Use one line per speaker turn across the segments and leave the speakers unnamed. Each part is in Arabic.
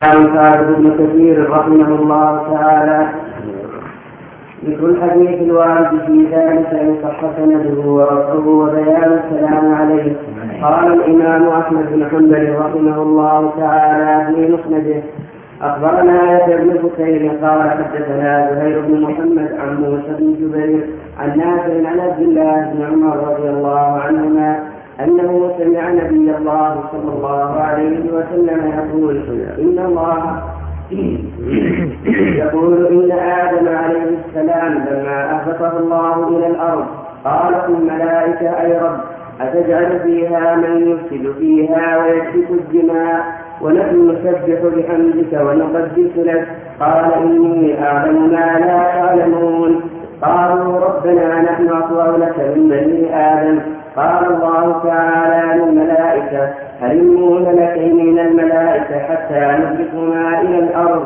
قال ابن كثير رحمه الله تعالى: ذكر الحديث الوارد في ذلك ان صح سنده ورفعه وبيان السلام عليه. قال الامام احمد بن حنبل رحمه الله تعالى في مسنده: اخبرنا يحيى بن بكير قال حدثنا زهير بن محمد عن موسى بن جبير عن نافع عن عبد الله بن عمر رضي الله عنهما أنه سمع نبي الله صلى الله عليه وسلم يقول إن آدم عليه السلام لما أهبطه الله إلى الأرض قالت الملائكة: أي رب، أتجعل فيها من يفسد فيها ويسفك الدماء ونحن نسبح بحمدك ونقدس لك؟ قال: إني أعلم ما لا تعلمون. قالوا: ربنا نحن أطوع لك من بني آدم. قال الله تعالى للملائكة: هلموا ملكين من الملائكة حتى نهبطهما إلى الأرض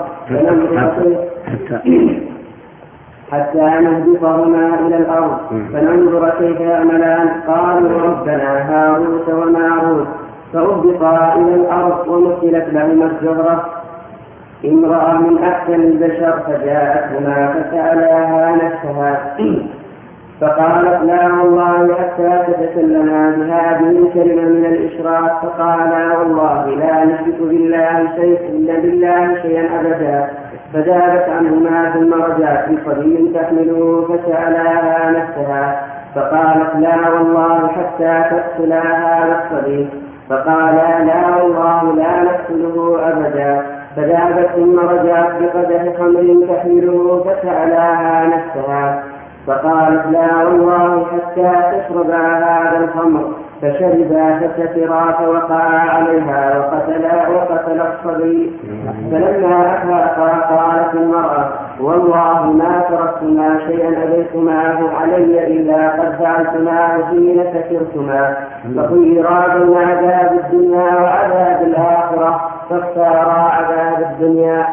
فننظر كيف يعملان. قالوا: ربنا هاروت وماروت. فأهبطا إلى الأرض ومثلت لهما الزهرة امرأة من أحسن البشر فجاءتهما فسألاها نفسها فقالت: لا والله حتى تتكلما بهذه الكلمة من الإشراك. فقالا: والله لا نشرك بالله شيئا أبدا. فذهبت عنهما ثم رجعت بصبي تحمله فسألاها نفسها فقالت: لا والله حتى تقتلا هذا الصبي. فقالا: لا والله لا نقتله أبدا. فذهبت ثم رجعت بقدح خمر تحمله فسألاها نفسها فقالت: لا والله حتى تشربا هذا الخمر. فشربا فسكرا فوقعا عليها وقتل الصبي. فلما أفاقا قالت المرأة: والله ما تركتما شيئا أبيتماه علي إلا قد فعلتماه حين سكرتما. فخيرا بين عذاب الدنيا وعذاب الآخرة فاختارا عذاب الدنيا.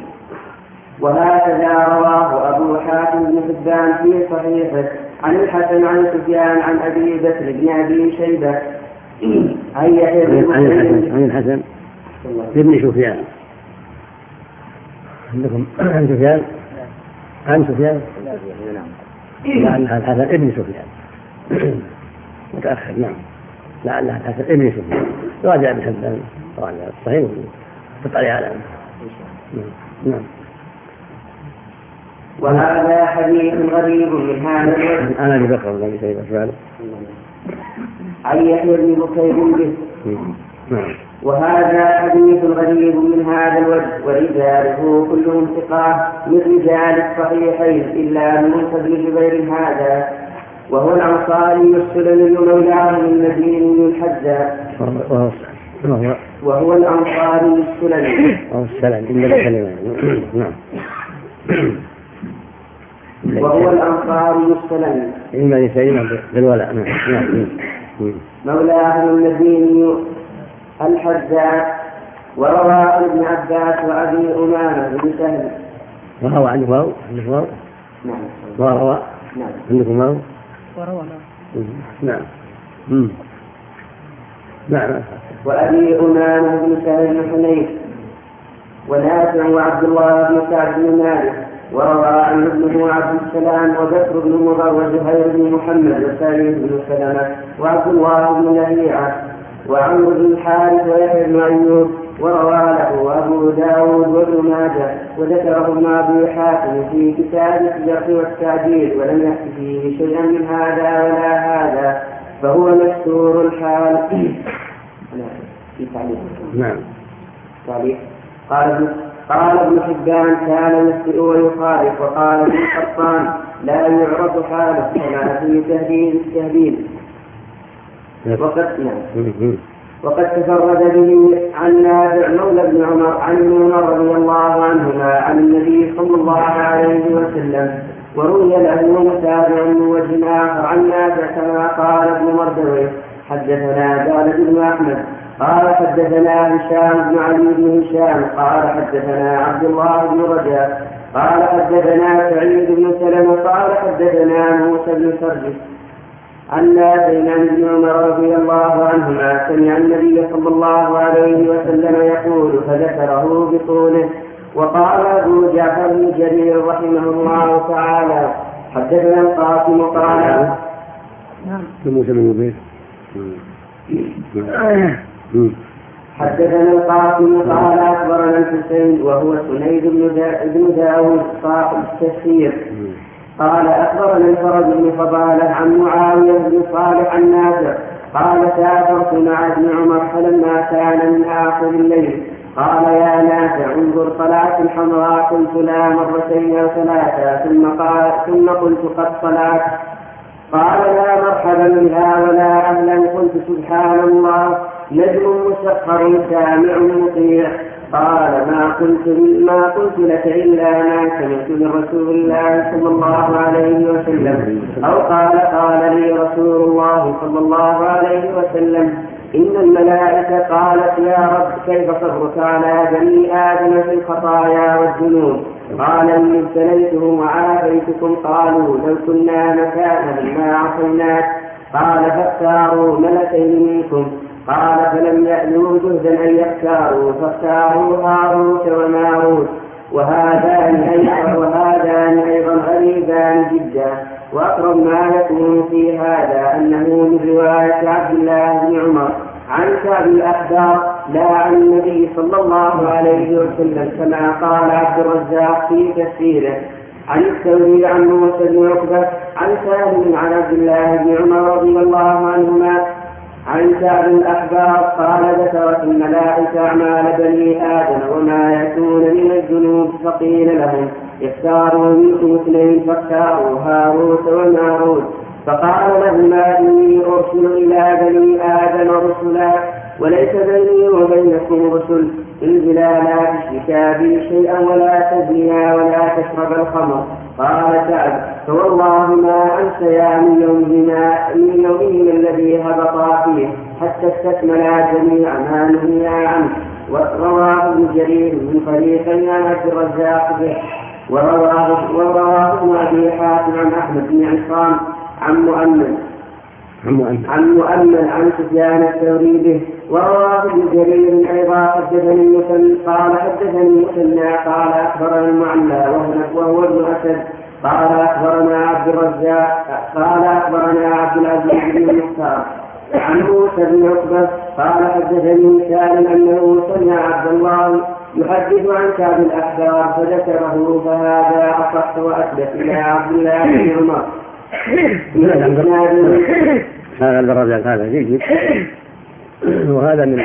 وهكذا رواه أبو حاتم بن حبان في صحيحه عن الحسن عن سفيان عن أبي بكر بن أبي شيبة عن
الحسن بن سفيان. عندكم عن سفيان لعلها الحسن ابن سفيان متأخر. نعم، لعلها الحسن ابن سفيان. راجع ابن حبان راجع الصحيح تطلع على نعم.
وهذا حديث غريب من هذا الوجه.
أنا أبي بكر بن أبي شيبة سؤال
عن يحيى بن بكير به. وهذا حديث غريب من هذا الوجه ورجاله كلهم ثقات من رجال الصحيحين إلا موسى بن جبير هذا، وهو الأنصاري السلمي مولاه المديني الحجاج. وهو الأنصاري السلمي وهو الأنصاري السلمي مولاه المديني الحجاج. وروى عن ابن عباس وأبي أمامة بن سهل.
وروى عنه واو.
نعم.
وروى.
نعم.
عندكم واو.
وروى.
نعم. نعم.
وأبي أمامة بن سهل بن حنيف ونافع وعبد الله بن سعد بن مالك. وروى عنه ابنه عبد السلام وبكر بن مضر وزهير بن محمد وسعيد بن سلمة وعبد الله بن لهيعة وعمرو بن الحارث ويحيى بن أيوب. وروى له أبو داود وابن ماجه وذكره ابن أبي حاتم في كتاب الجرح والتعديل ولم يحكي فيه شيئا من هذا ولا هذا فهو مستور الحال.
نعم.
قال ابن حبان: كان يخطئ ويخالف. وقال ابن قطان: لا يعرف حاله كما في تهذيب التهذيب. وقد تفرد به عن نافع مولى بن عمر عن عمر رضي الله عنهما عن النبي صلى الله عليه وسلم. وروي له متابع من وجه آخر عن نافع كما قال ابن مردويه: حدثنا داود بن أحمد قال حدثنا هشام بن علي بن هشام قال حدثنا عبد الله بن رجاء قال حدثنا سعيد بن سلمة قال حدثنا موسى بن سرجس عن نافع عن ابن عمر رضي الله عنهما سمع النبي صلى الله عليه وسلم يقول فذكره بطوله. وقال أبو جعفر بن جرير رحمه الله تعالى حدثنا القاسم قال حدثنا القاسم قال أخبرنا الحسين وهو سنيد بن داود صاحب التفسير قال أخبرنا الفرج بن فضالة عن معاوية بن صالح عن نافع قال سافرت مع ابن عمر فلما كان من آخر الليل قال يا نافع انظر طلعت الحمراء قلت لا مرتين أو ثلاثة ثم قلت قد طلعت قال لا مرحبا بها ولا أهلا قلت سبحان الله نجم مسخر سامع مطيع قال ما قلت لك إلا ما سمعت من رسول الله صلى الله عليه وسلم أو قال لي رسول الله صلى الله عليه وسلم إن الملائكة قالت يا رب كيف صبرك على بني آدم في الخطايا والذنوب قال إني ابتليتهم وعافيتكم قالوا لو كنا مكانهم ما عصيناك قال فاختاروا ملكين منكم قال فلم يألوا جهدا أن يختاروا فاختاروا هاروت وماروت وهذان أيضا غريبان جدا. وأقرب ما يكون في هذا أنه من رواية عبد الله بن عمر عن كعب الأحبار لا عن النبي صلى الله عليه وسلم كما قال عبد الرزاق في تفسيره عن الثوري عن موسى بن عقبة عن سالم عن عبد الله بن عمر رضي الله عنهما عن كعب الأحبار قال ذكرت الملائكة أعمال بني آدم وما يكون من الذنوب فقيل لهم اختاروا منكم اثنين فاختاروا هاروت وماروت فقال لهما إني أرسل إلى بني آدم رسلا وليس بيني وبينكم رسل انزلا لا تشركا بي شيئا ولا تزنيا ولا تشرب الخمر. قال كعب فوالله ما أنسيا من يومهما الذي هبطا فيه حتى استكملا جميع ما نهيا عنه. ورواه ابن جرير من طريق عن عبد الرزاق به ورواه ابن أبي حاتم عن أحمد بن عصام عن مؤمن عن سفيان الثوري به. ورواه ابن جرير أيضا حدثني مثنى قال أخبرنا المعلى وهو ابن أسد قال أخبرنا عبد الرزاق قال أخبرنا عبد العزيز بن المختار عن موسى بن عقبة قال حدثني سالم أنه سمع عبد الله يحدث عن كعب الأحبار فذكره فهذا أصح وأثبت إلى عبد الله بن عمر.
هذا الرجل هذا جيد وهذا من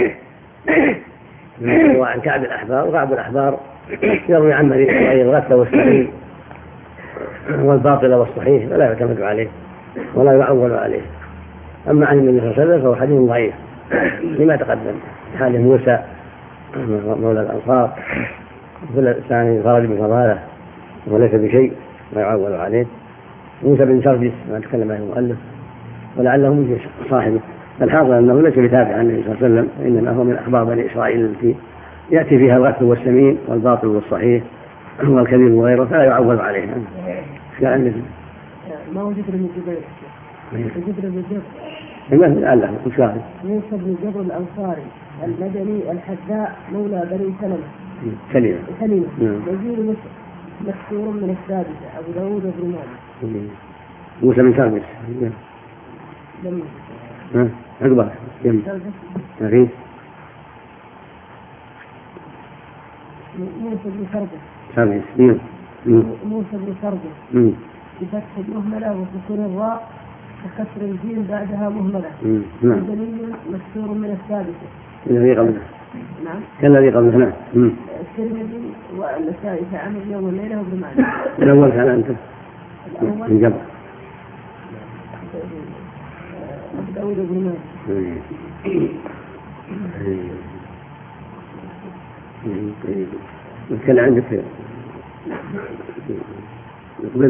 عن كعب الأحبار. وكعب الأحبار يروي عن الغث والسعيد والباطل والصحيح ولا يعتمد عليه ولا يعول عليه. أما عن النبي صلى الله عليه وسلم فهو حديث ضعيف لما تقدم حال موسى مولى الأنصار الثاني خرج من فضاله وليس بشيء لا يعول عليه. موسى بن سرجس ما تكلم عنه المؤلف ولعله من صاحبه. الحاضر أنه ليس بتابع عن النبي صلى الله عليه وسلم إنما هو من أخبار بني إسرائيل التي يأتي فيها الغث والسمين والباطل والصحيح والكذب وغيره فلا يعول عليه.
ما هو جبر بن جبير؟ جبر بن جبر
لعله مشاهد
موسى بن جبر الأنصاري المدني الحذاء مولى بني
سلمة
وزير مكسور من السادسة أبو داود بن مالك.
موسى بن سرجس عقبة موسى
بن
سرجس
موسى بن سرجس بفتح المهملة وسكون الراء وكسر الجيم بعدها مهملة. دليل مكسور من السادسة
الذي قبله.
نعم
كالذي قبله. نعم
الترمذي والنسائي عن اليوم والليلة وابن ماجه.
الأول كان أنت من جبر
أبو داود بن ماجه.
كان عندك يقبل.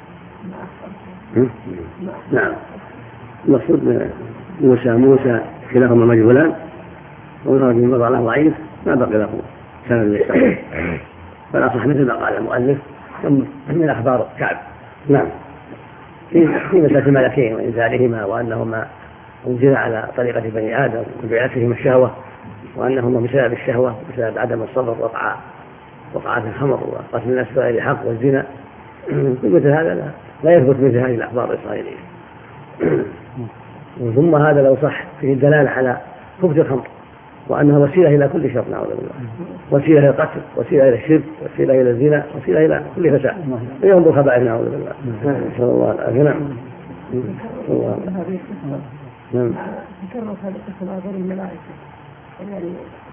نعم المقصود موسى كلاهما مجهولان وظهر من وضع له ضعيف ما بقي له سند يستقيم فالأصح مثل ما قال المؤلف من أخبار كعب. نعم في مسألة الملكين وإنزالهما وأنهما أنزل على طريقة بني آدم وبعثهم الشهوة وأنهما بسبب الشهوة بسبب عدم الصبر وقعت الخمر وقتل الناس بغير حق والزنا. مثل هذا لا يثبت مثل هذه الأخبار الإسرائيلية. ثم هذا لو صح فيه الدلالة على خبث الخمر وأنها وسيلة إلى كل شر نعوذ بالله، وسيلة إلى القتل، وسيلة إلى الشرك، وسيلة إلى الزنا، وسيلة إلى كل فساد ينظر خبائث نعوذ بالله. نسأل الله العافية. نعم. نعم.
تكرر هذه القصة غير الملائكة يعني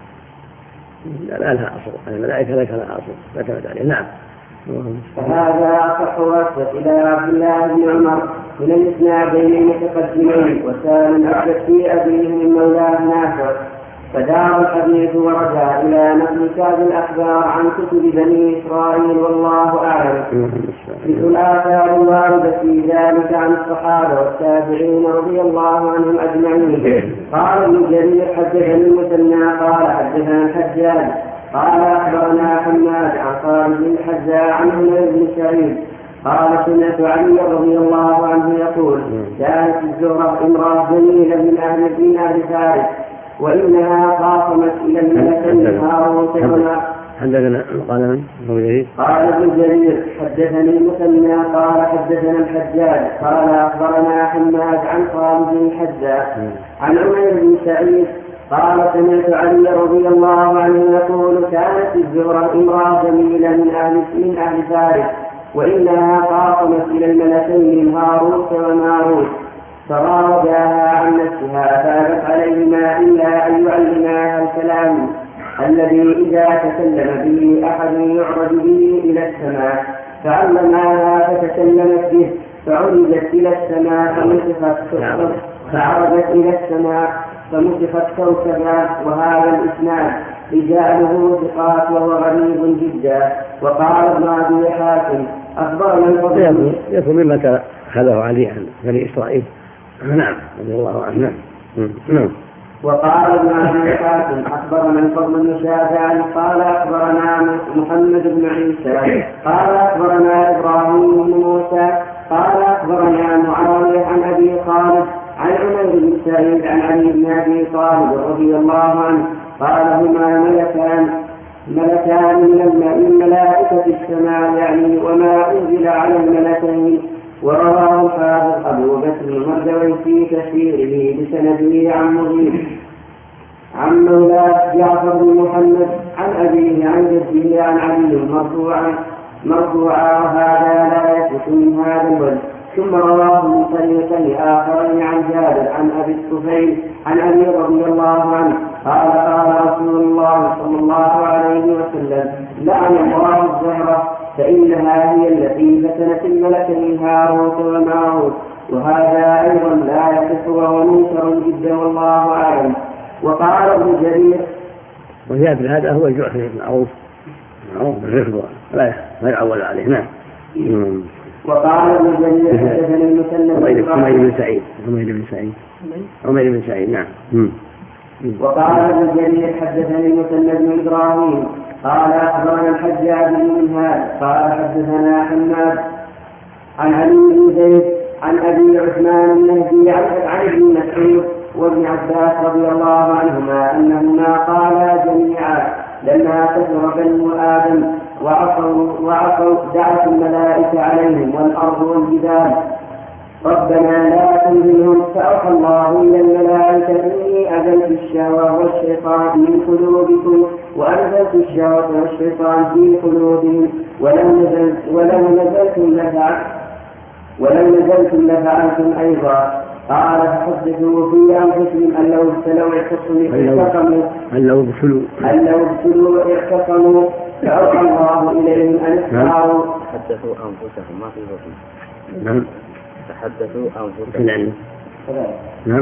لا لها أصل، الملائكة لا لها أصل، لا تعتمد عليه. نعم.
فهذا أصح وأثبت إلى عبد الله بن عمر من الإسنادين المتقدمين وسالم أثبت في أبيه من مولاه نافع. فدار الحديث ورجع إلى نقل كتاب الأخبار عن كتب بني إسرائيل والله أعلم. مثل الآثار الواردة في ذلك عن الصحابة والتابعين رضي الله عنهم أجمعين. قال ابن جرير حدثني المثنى قال حدثنا الحجاج قال أخبرنا حماد عن خالد بن الحجاج عن عمر بن سعيد قال سمعت علي رضي الله عنه يقول كانت الزهرة امرأة جميلة من أهل فارس وإنها خاصمت إلى الملكين هاروت وماروت.
حدثنا قال من؟
قال ابن جرير حدثني المثنى قال حدثنا الحجاج قال أخبرنا حماد عن خالد بن الحجاج عن عمر بن سعيد قال سمعت علي رضي الله عنه يقول كانت الزهرة امرأة جميلة من أهل فارس وإنها خاصمت إلى الملكين هاروت وماروت فراوداها عن نفسها فابت عليهما إلا أن يعلماها الكلام الذي إذا تكلم به أحد يعرج به إلى السماء فعلماها فتكلمت به فعرجت إلى السماء فعرجت إلى السماء فمسخت كوكبا. وهذا الإسناد رجاله ثقات وهو غريب جدا. وقال ابن أبي حاتم أخبرنا الفضل
يكون مما أخذه علي عن بني إسرائيل. نعم رضي الله عنه. نعم.
وقال ابن أبي حاتم أخبرنا الفضل بن شافعي قال أخبرنا محمد بن عيسى قال أخبرنا إبراهيم بن موسى قال أخبرنا معاوية عن أبي خالد عن عمر بن سعيد عن علي بن أبي طالب رضي الله عنه قال هما ملكان من ملائكة السماء يعني وما أنزل على الملكين. ورواه الحافظ أبو بكر المردوي في تفسيره بسنده عن مغيث عن مولاه جعفر بن محمد عن أبيه عن جده عن علي مرفوعا وهذا لا يثبت من هذا الوجه. ثم رواه من طريقين آخرين عن جابر عن أبي الطفيل عن علي رضي الله عنه قال قال رسول الله صلى الله عليه وسلم لعن الله الزهرة فإنها هي التي فتنت الملكين هاروت وماروت. وهذا أيضا لا يصح وهو منكر جدا والله أعلم. وقال ابن جرير
وزيادة هذا هو الجعفي المعروف بالرفض لا يعول عليه. نعم.
وقال ابن جرير حدثني المثنى
عمر بن سعيد. نعم.
وقال ابن جرير حدثني المثنى بن إبراهيم قال أخبرنا الحجاج بن منهال قال حدثنا حماد عن علي بن زيد عن أبي عثمان النهدي عن ابن مسعود وابن عباس رضي الله عنهما أنهما قالا جميعا لما كثر بنو آدم وعصوا دعت الملائكة عليهم والأرض والجبال ربنا لا تنزلهم فأوحى الله إلى الملائكة إني أزلت الشهوة والشيطان من قلوبكم وأنزلت الشهوة والشيطان في قلوبهم ولو نزلتم لفعلتم أيضا. قال فحدثوا في أنفسهم أن لو ابتلوا اعتصموا فأوحى الله إليهم أن اسمعوا.
حدثوا أنفسهم ما في وصف.
نعم.
تحدثوا أنفسهم.
نعم.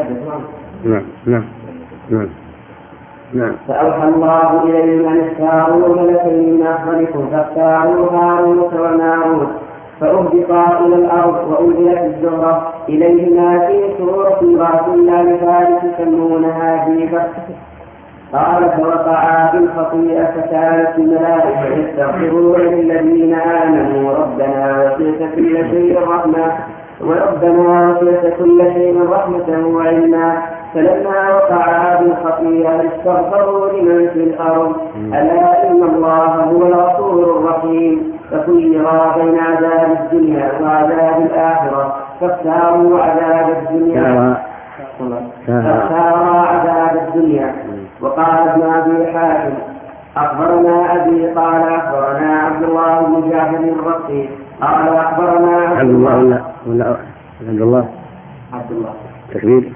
فأوحى الله إليهم أن اختاروا ملكين من أفضلكم فاختاروا هاروت وماروت فأهبطا إلى الأرض وأنزلت الزهرة إليهما في سورة رأس الله فارس يسمونها جيبة. قال فوقعا بالخطيئة فكانت الملائكة يستغفرون للذين آمنوا ربنا وسعت كل شيء رحمة وربنا وسعت كل شيء رحمة وعلما فلما وقع هذه الخطيئة استغفروا لمن في الأرض ألا إن الله هو الغفور الرحيم فخيرا بين عذاب الدنيا وعذاب الآخرة فاختاروا عذاب الدنيا وقال ابن أبي حاتم أخبرنا أبي قال أخبرنا عبد الله بن جعفر الرقي قال أخبرنا
عبد الله عبد الله تكبير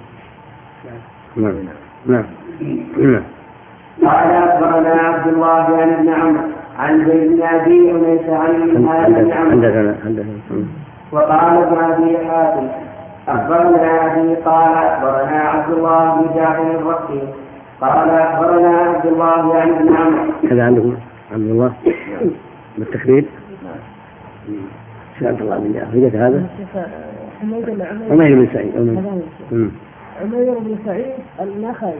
نعم
قال أخبرنا عبد الله عن ابن عمرو عن زيد بن أبي أنيس عن ابن عمرو وقال ابن أبي حاتم أخبرنا أبي قال أخبرنا عبد الله بن جعفر الرقي قال أخبرنا عبد الله عن ابن عمرو.
هذا عندكم عبد الله بالتكبير؟ عبد الله بن جعفر هذا؟ عمير بن سعيد.
عمير بن سعيد النخعي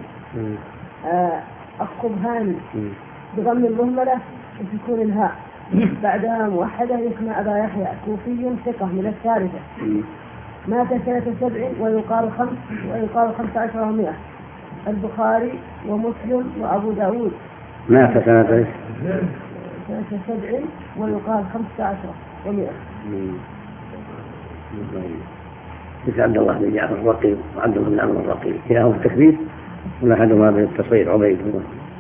الصبهاني بضم المهملة وسكون الهاء بعدها موحدة اسمه أبا يحيى كوفي ثقة من الثالثة مات سنة 7 ويقال 15 و100 البخاري ومسلم وأبو داود.
مات سنة
7 ويقال 15 و100.
مثل عبد الله بن جعفر الرقي وعبد الله بن عمرو الرقي كلاهما التكبير ولا أحدهما بالتصغير عبيد الله.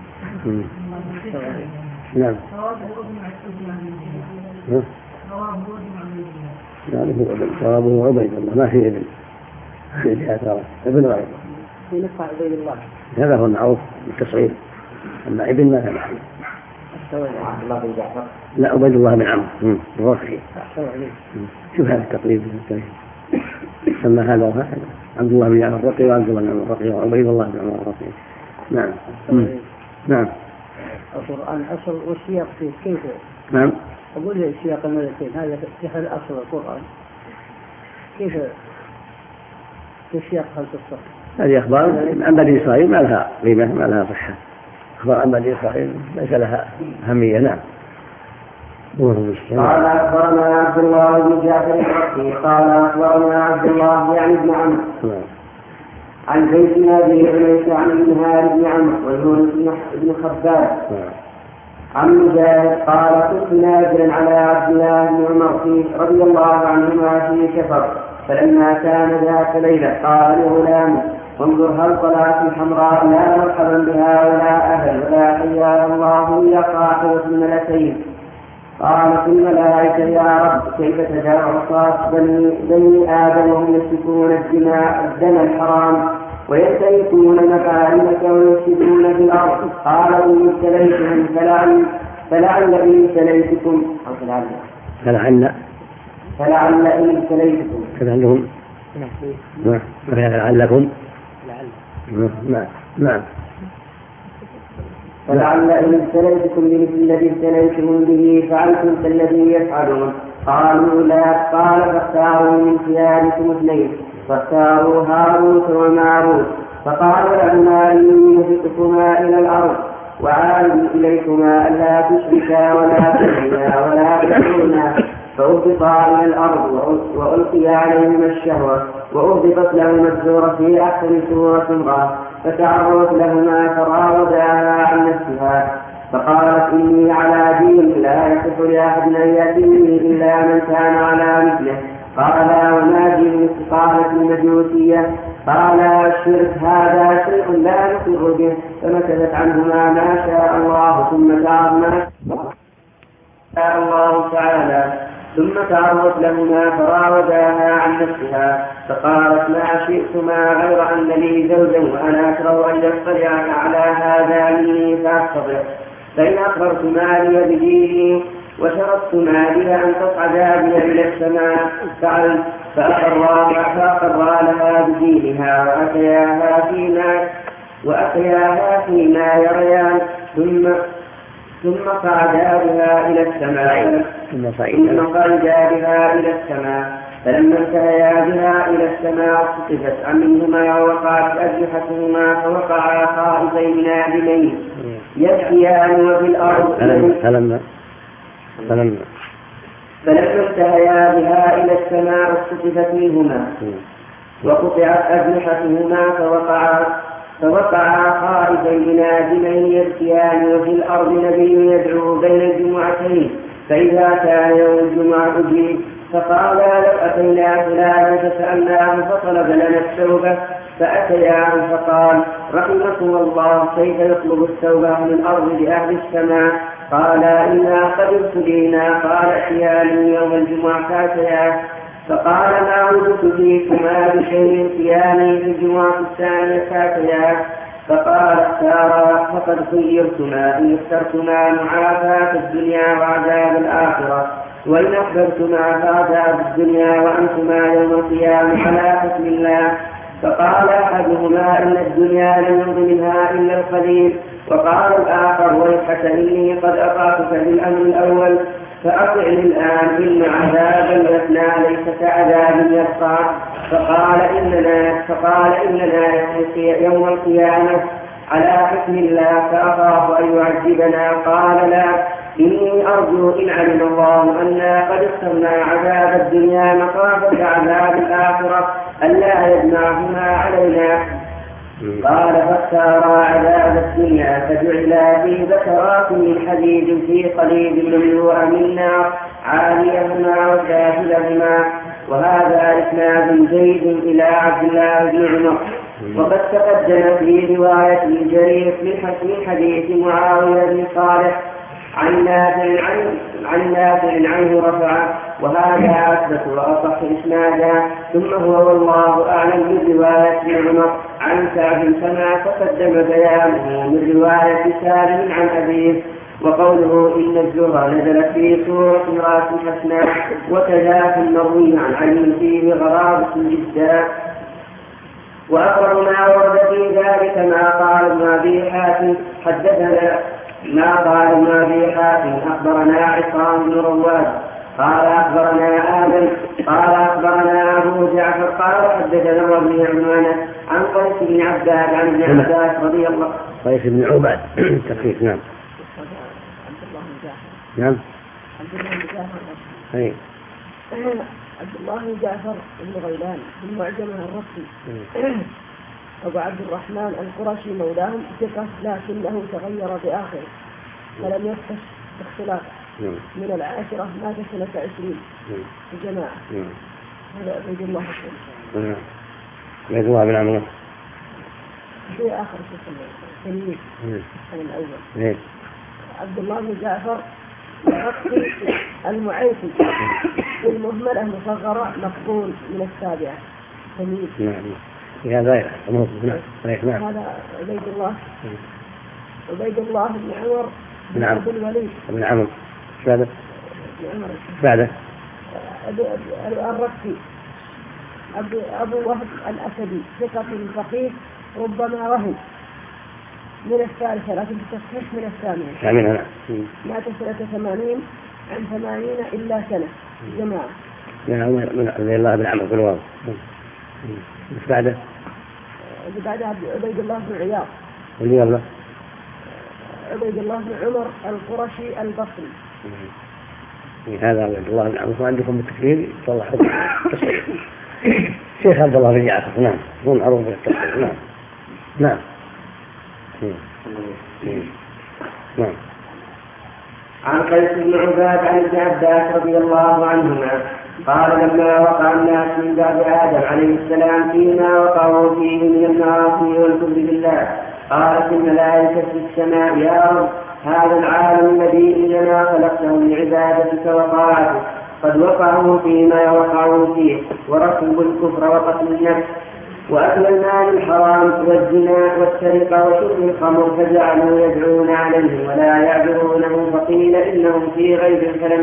نعم. صوابه عبيد الله ما في ابن في جهة ابن غيره
في نقطة عبيد الله
هذا هو المعروف بالتصغير أما ابن ما له
عبد الله بن جعفر
لا عبيد الله بن عمرو الرقي. شوف هذا التقريب سمى هذا وهذا عبد الله بن جعفر الرقي وعبد الله بن عمرو الرقي وعبيد الله بن عمرو الرقي. نعم. نعم.
القرآن أصل والسياق فيه كيف؟
نعم.
أقول لي سياق الملكين هذا في حال أصل القرآن كيف سياق هذا الصف؟
هذه أخبار عن بني إسرائيل ما لها قيمة ما لها صحة. أخبار عن بني إسرائيل ليس لها أهمية. نعم.
قال أخبرنا عبد الله بن جعفر الرقي قال أخبرنا عبد الله يعني ابن عمرو عن زيد بن أبي أنيس عن المنهار بن عمرو ويونس بن خباب عن مجاهد قال كنت نازلا على عبد الله بن عمر رضي الله عنهما في سفر فلما كان ذات ليلة قال لغلامه انظر هل طلعت الحمراء لا مرحبا بها ولا أهل ولا حيا الله إلا قاعدة الملكين. قال في الملائكة يا رب كيف تجاوزات بني آدم وهم يسفكون الدم الحرام وينتهكون مكارمك ويفسدون في الأرض. قال إن ابتليتهم فلعل إن ابتليتكم
فلعل
إن ابتليتكم
فلعلهم لعلكم نعم
فلعل إن ابتليتكم بمثل الذي ابتليتم به فعلتم كالذي يفعلون. قالوا لا. قال فاختاروا من ثيابكم اثنين فاختاروا هاروت وماروت فقال لهما إني هبطكما إلى الأرض وعاد إليكما ألا تشركا ولا تزنيا ولا تحرما فأهبطا إلى الأرض وألقي عليهما الشهوة وأهبطت لهما الزور في أحسن سورة امرأة فتعرضت لهما فراوداها عن نفسها فقالت إني على دين لا يصح لأحد أن يأتيني إلا من كان على مثله. قال وما دين؟ قالت المجوسية. قال الشرك هذا شيء لا نقر به. فمكثت عنهما ما شاء الله ثم شاء الله تعالى ثم تعرضت لهما فراوداها عن نفسها فقالت ما شئتما غير أن لي زوجا وأنا أكره أن يطلع على هذا مني فأستطيع فإن أخبرت مالي بديني وشرطت مالي أن تصعدا بي إلى السماء فعلت فأقرا لها بدينها وأتياها فيما يريان ثم صعدا بها إلى السماء فلما انتهيا بها إلى السماء سقطت عنهما ووقعت أجنحتهما فوقعا خائفين نادمين يبكيان وفي الأرض فلما انتهيا بها إلى السماء اختطفت منهما وقطعت أجنحتهما فوقعا خائفين نادمين يبكيان، وفي الأرض نبي يدعو بين الجمعتين، فإذا كان يوم الجمعة أجيب، فقالا لو أتينا فلانا فسألناه فطلب لنا التوبة، فأتياه فقال رحمكم الله كيف يطلب التوبة من الأرض لأهل السماء؟ قال إنا قد ابتلينا. قال ائتياني يوم الجمعة فأتياه فقال ما وجدت فيكما بشيء ائتياني في الجمعة الثانية فأتياه فقال اختارا فقد خيرتما إن اخترتما معافاة الدنيا وعذاب الآخرة، وإن أحببتما فعذاب الدنيا وأنتما يوم القيامة على حكم الله. فقال أحدهما إن الدنيا لم يمض منها إلا القليل، وقال الآخر ويحك إني قد أطعتك بالأمر الأول فأطعني الآن إن عذابا يفنى ليس كعذاب يبقى. فقال إننا يوم القيامة على حكم الله فأخاف أن يعذبنا. قال لا، إني أرجو إن علم الله أنا قد اخترنا عذاب الدنيا مخافة عذاب الآخرة ألا يجمعهما علينا. قال فاختارا عذاب الدنيا فجعلا في ذكرات من حديد في قليب مملوء من نار عاليهما وسافلهما. وهذا إسناد جيد إلى عبد الله بن عمر. وقد تقدم في رواية الجرير من حديث معاوية بن صالح عن نافع عنه رفعه، وهذا أثبت وأصح إسنادا. ثم هو والله أعلم من رواية ابن عمر عن كعب كما تقدم بيانه من رواية سالم عن أبيه. وقوله إن الزهر نزل في سورة امرأة حسناء وكذاك المروي عن علي فيه غرابة جدا. وأقرب ما ورد في ذلك ما قال ابن أبي حاتم أخبرنا عصام بن رواد قال أخبرنا آدم قال أخبرنا أبو جعفر قال حدثنا ابن عمانة عن قيس بن عباد عن ابن عباس رضي الله
قيس بن عباد تخفيف. نعم نعم
عبد الله بن جعفر بن غيلان بن معجمة الرقي أبو عبد الرحمن القرشي مولاهم ثقة لكنه تغير بآخره فلم يفتش باختلاف من العاشرة مات سنة 20 الجماعة. هذا عبد الله
عبد الله بن عمرو
في آخر التلميذ الأول. عبد الله بن جعفر الرقي المعيفي المهملة مصغرة مقبول من السابعة تلميذ.
هذا
هذا عبيد الله بن عمر بن عبد الوليد
بن عمرو بعده
الرقي أبو وهب الأسدي ثقة فقيه ربما وهم من الثالثة لكن التصحيح من الثامنة. مات سنة 80 عن 80 إلا سنة جماعة.
من عبد الله بن عمرو بن واو. بعده عبيد الله بن عياض عبيد الله بن عمر القرشي البصري. هذا عبد الله بن عمرو عندكم بالتكفير صلح التصحيح. شيخ عبد الله بن جعفر. نعم هو معروف بالتصحيح. نعم
عن قيس بن عباد عن ابن عباس رضي الله عنهما قال لما وقع الناس من بعد آدم عليه السلام فيما وقعوا فيه من المعاصي والكفر بالله قالت الملائكة في السماء يا رب هذا العالم الذي إننا خلقتهم لعبادتك وطاعتك قد وقعوا فيما وقعوا فيه وركبوا الكفر وقتل النفس وأكل المال الحرام والزنا والسرقة وشرب الخمر فجعلوا يدعون عليه ولا يعذرونه فقيل إنهم في غيب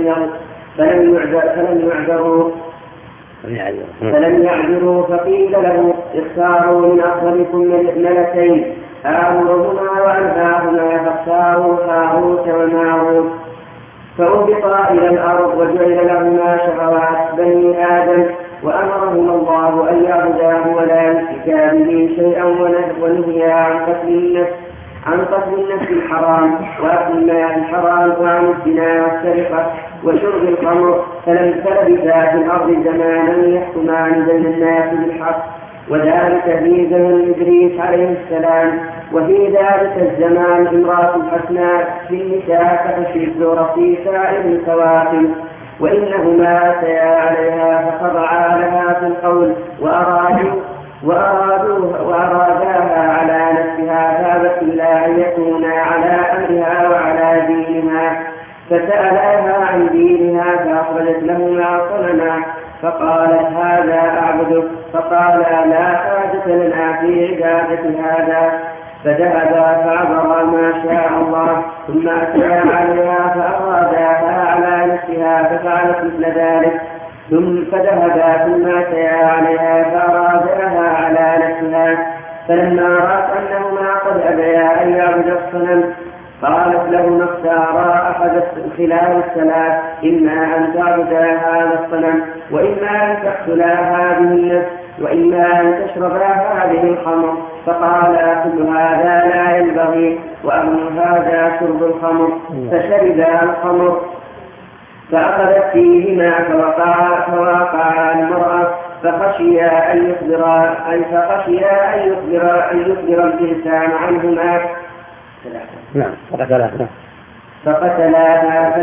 فلم يعذروا فقيل له اختاروا من أفضلكم ملكين آمرهما وأنهاهما فاختاروا هاروت وماروت فأهبطا إلى الأرض وجعل لهما شهوات بني آدم وأمرهما الله أن يعبداه ولا يشركا به شيئا ونهيا عن قتل النفس عن قتل النفس الحرام وأكل المال الحرام وعن الزنا والسرقة وشرب الخمر، فلبثا في الأرض زمانا يحكمان بين الناس بالحق، وذلك في زمن إدريس عليه السلام. وفي ذلك الزمان امرأة حسناء في النساء تخشي الزور في سائر الكواكب، وإنهما أتيا عليها فخضعا لها في القول وأراداها على نفسها، فابت إلا أن يكونا على أمرها وعلى دينها، فسألها عن دينها فأخرجت لهما صنما، فقالت هذا أعبدك، فقالا لا حاجة لنا في عبادة هذا، فذهبا فعبرا ما شاء الله، ثم أتيا عليها فأراداها على نفسها ففعلت مثل ذلك، فذهبا ثم أتيا عليها فأراداها على نفسها، فلما رأت أنهما قد أبيا أن يعبد الصنم قالت لهما اختارا أحد خلال الثلاث، إما أن تعبدا هذا الصنم، وإما أن تقتلا هذه النفس، وإما أن تشربا هذه الخمر، فقالا كل هذا لا ينبغي، وأمر هذا شرب الخمر، فشربا الخمر فأخذت فيهما فوقعا المرأة، فخشيا أن يخبر الإنسان عنهما فقتلاها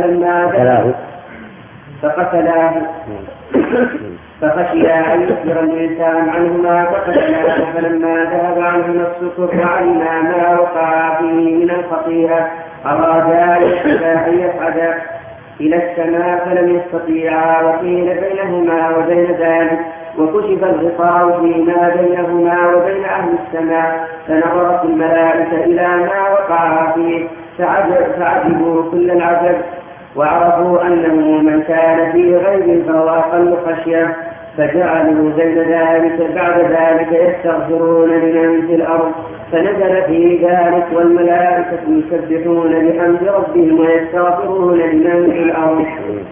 فخشيا أن يخبر الإنسان عنهما فقتلاها، فلما ذهب عنهما السكر وعلما ما وقع فيه من الخطيئة أرادا أن يصعدا إلى السماء فلم يستطيعا، وحيل بينهما وبين ذلك، وكشف الغطاء فيما بينهما وبين أهل السماء، فنظرت الملائكة إلى ما وقع فيه فعجبوا كل العجب، وعرفوا أنه من كان في غيب فهو أقل خشية، فجعلوا بعد ذلك يستغفرون لمن في الأرض، فنزل في ذلك والملائكة يسبحون بحمد ربهم ويستغفرون لمن في الأرض،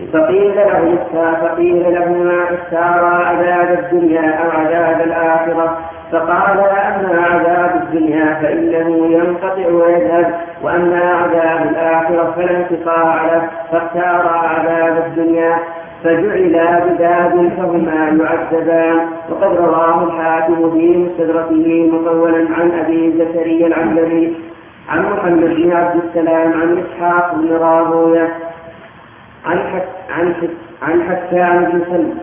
فقيل لهما اختارا عذاب الدنيا أو عذاب الآخرة، فقال أما عذاب الدنيا فإنه ينقطع ويذهب، وأما عذاب الآخرة فلا انقطاع له، فاختارا عذاب الدنيا، فجعلا بذاب فهما يعذبان. وقد رواه الحاكم في مستدركه مطولا عن أبي زكريا العنبري عن محمد بن عبد السلام عن إسحاق بن راهويه عن حكام بن سلم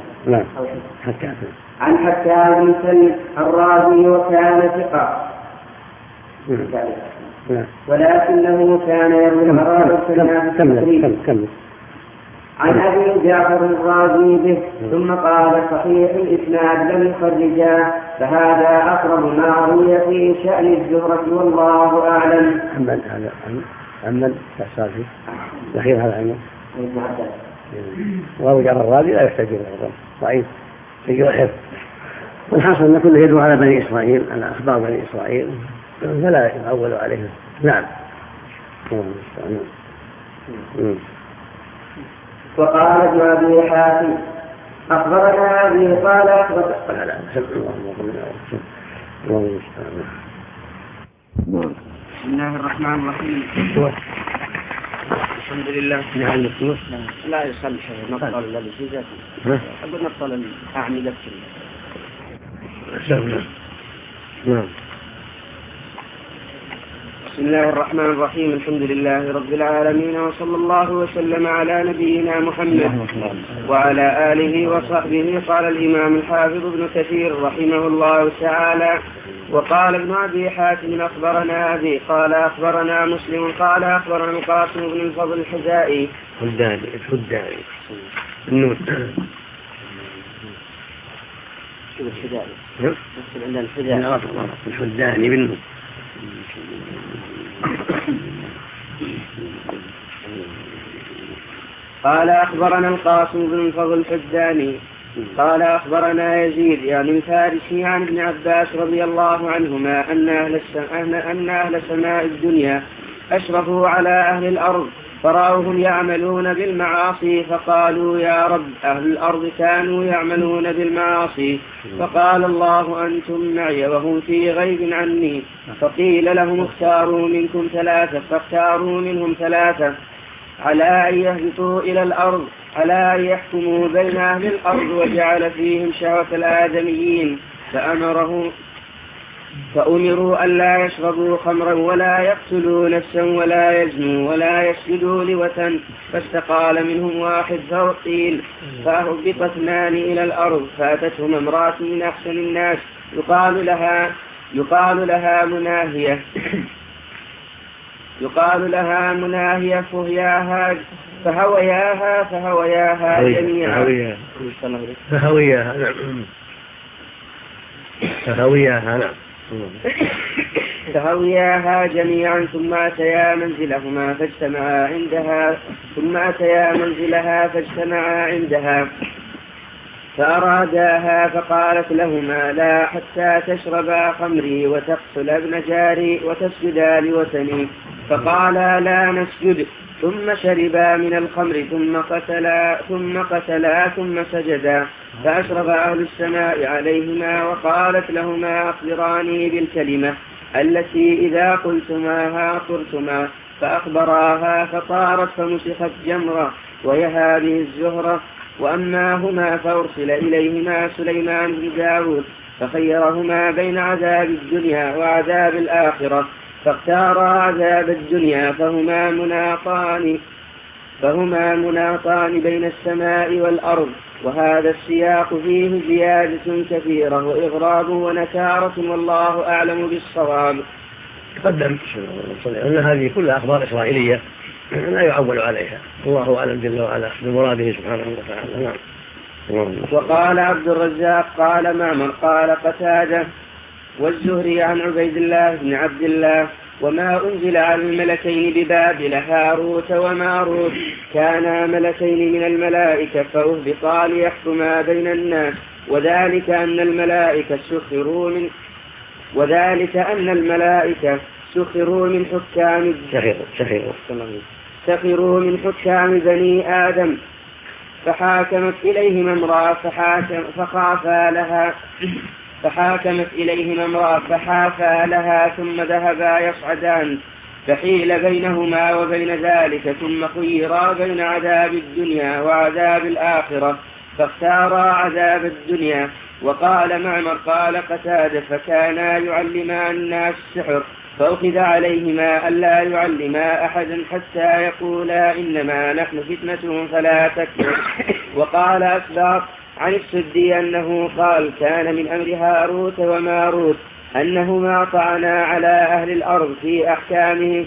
عن حكام بن سلم الرازي، وكان ثقة ولكنه كان يروي الحرام والسنة عن أبي جعفر الرازي به، ثم قال صحيح الإسناد لم يخرجاه، فهذا أقرب ما روي في شأن الزهرة والله أعلم.
أمن الصافي الأخير هذا عنه وأبو جعفر الرازي لا يحتاج إلى ضعيف في الحفظ، والحاصل أن كله يدعو على بني إسرائيل، على أخبار بني إسرائيل، فلا يتعول عليهم. نعم.
وقال ابن أبي حاتم أخبرنا أبي قال أخبرنا بسم الله الرحمن الرحيم. الحمد لله. لا يصلح نبطل الذي في ذاته، أقول نبطل الأعمدة.
نعم.
بسم الله الرحمن الرحيم. الحمد لله رب العالمين، وصلى الله وسلم على نبينا محمد وعلى آله وصحبه. قال الإمام الحافظ ابن كثير رحمه الله تعالى: وقال ابن أبي حاتم أخبرنا أبي قال أخبرنا مسلم قال أخبرنا القاسم بن الفضل الحذائي
النون الحداني بالنون.
قال أخبرنا القاسم بن الفضل الحداني قال أخبرنا يزيد يعني الفارسي عن ابن عباس رضي الله عنهما أن أهل سماء الدنيا أشرفوا على أهل الأرض فرأوهم يعملون بالمعاصي فقالوا يا رب أهل الأرض كانوا يعملون بالمعاصي فقال الله أنتم معي وهم في غيب عني فقيل لهم اختاروا منكم ثلاثة فاختاروا منهم ثلاثة على أن يهبطوا إلى الأرض على أن يحكموا بين أهل الأرض وجعل فيهم شهوة الآدميين فأمروا أن لا يشربوا خمرا ولا يقتلوا نفسا ولا يزنوا ولا يسجدوا لوثن فاستقال منهم واحد فقيل فأهبط اثنان إلى الأرض فأتتهم امرأة من أحسن الناس يقال لها مناهية فهوياها جميعا فهوياها جميعا ثم أتيا منزلها فاجتمعا عندها فأراداها فقالت لهما لا حتى تشربا خمري وتقتل ابن جاري وتسجدا لوثني فقالا لا نسجد ثم شربا من الخمر ثم قتلا ثم سجدا فأشرف أهل السماء عليهما وقالت لهما أخبراني بالكلمة التي إذا قلتماها طرتما فأخبراها فطارت فمسخت جمرة وهي هذه الزهرة وأما هما فأرسل إليهما سليمان بن داود فخيرهما بين عذاب الدنيا وعذاب الآخرة فاختارا عذاب الدنيا فهما مناطان بين السماء والأرض وهذا السياق فيه زيادة كثيرة وإغراب ونكارة والله أعلم بالصواب.
تقدم أن هذه كلها أخبار إسرائيلية لا يعول عليها الله أعلم جل وعلا بمراده سبحانه وتعالى. نعم.
وقال عبد الرزاق قال معمر قال قتادة والزهري عن عبيد الله بن عبد الله وما أنزل على الملكين ببابل هاروت وماروت كانا ملكين من الملائكة فأهبطا ليحكما بين الناس وذلك أن الملائكة سخروا من حكام بني آدم فحاكمت إليهما امرأة فحافا لها ثم ذهبا يصعدان فحيل بينهما وبين ذلك ثم خيرا بين عذاب الدنيا وعذاب الآخرة فاختارا عذاب الدنيا. وقال معمر قال قتادة فكانا يعلمان الناس السحر فأخذ عليهما ألا يعلما أحدا حتى يقولا إنما نحن فتنة فلا تكفر. وقال أسباط عن السدي أنه قال كان من أمر هاروت وماروت أنهما طعنا على أهل الأرض في أحكامهم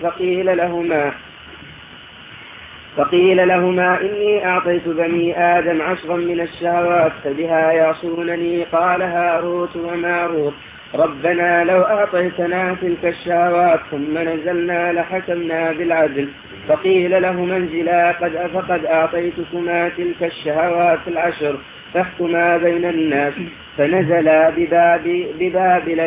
فقيل لهما إني أعطيت بني آدم 10 من الشهوات فبها يعصونني. قال هاروت وماروت ربنا لو أعطيتنا تلك الشهوات ثم نزلنا لحكمنا بالعدل. فقيل لهما انزلا فقد أعطيتكما تلك الشهوات 10 فاحكما بين الناس. فنزلا ببابل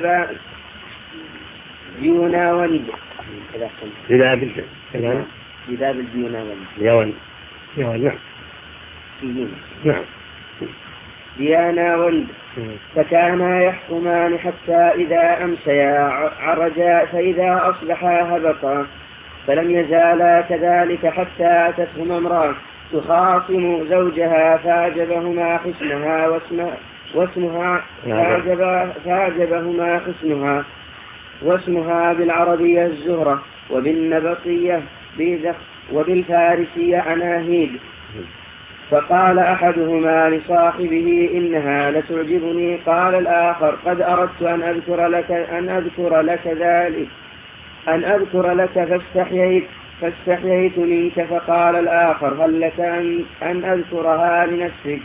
ديانا وند فكانا يحكمان حتى إذا أمسيا عرجا فإذا أصبحا هبطا فلم يزالا كذلك حتى أتتهما امرأة تخاصم زوجها فأعجبهما حسنها فأعجبهما حسنها واسمها بالعربية الزهرة وبالنبطية وبالفارسية عناهيد. فقال أحدهما لصاحبه إنها لتعجبني. قال الآخر قد أردت أن أذكر لك فاستحييت منك. فقال الآخر هل لك أن أذكرها لنفسك؟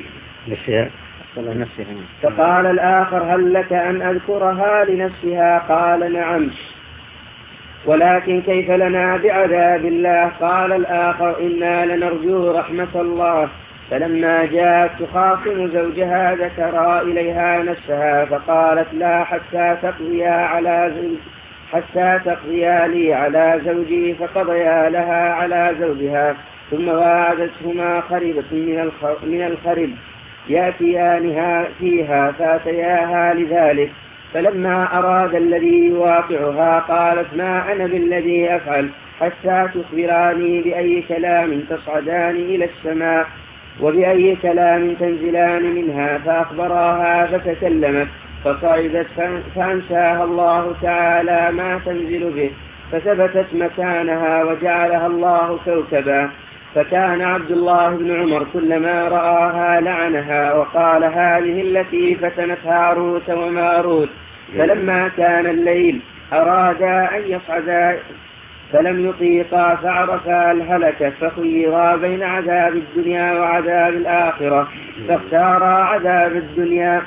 فقال الآخر هل لك أن أذكرها لنفسها؟ قال نعم ولكن كيف لنا بعذاب الله؟ قال الآخر إنا لنرجو رحمة الله. فلما جاءت تخاصم زوجها ذكر إليها نفسها فقالت لا حتى تقضيا حتى تقضيا لي على زوجي، فقضيا لها على زوجها، ثم واعدتهما خربة من الخرب يأتيانها فيها فأتياها لذلك. فلما أراد الذي يواقعها قالت ما أنا بالذي أفعل حتى تخبراني بأي كلام تصعدان إلى السماء وبأي كلام تنزلان منها. فأخبراها فتكلمت فصعدت فأنساها الله تعالى ما تنزل به، فثبتت مكانها وجعلها الله كوكبا. فكان عبد الله بن عمر كلما رآها لعنها وقال هذه التي فتنت هاروت وماروت. فلما كان الليل أرادا أن يصعدا فلم يطيقا فعرفا الهلكة، فخيرا بين عذاب الدنيا وعذاب الآخرة، فاختارا عذاب الدنيا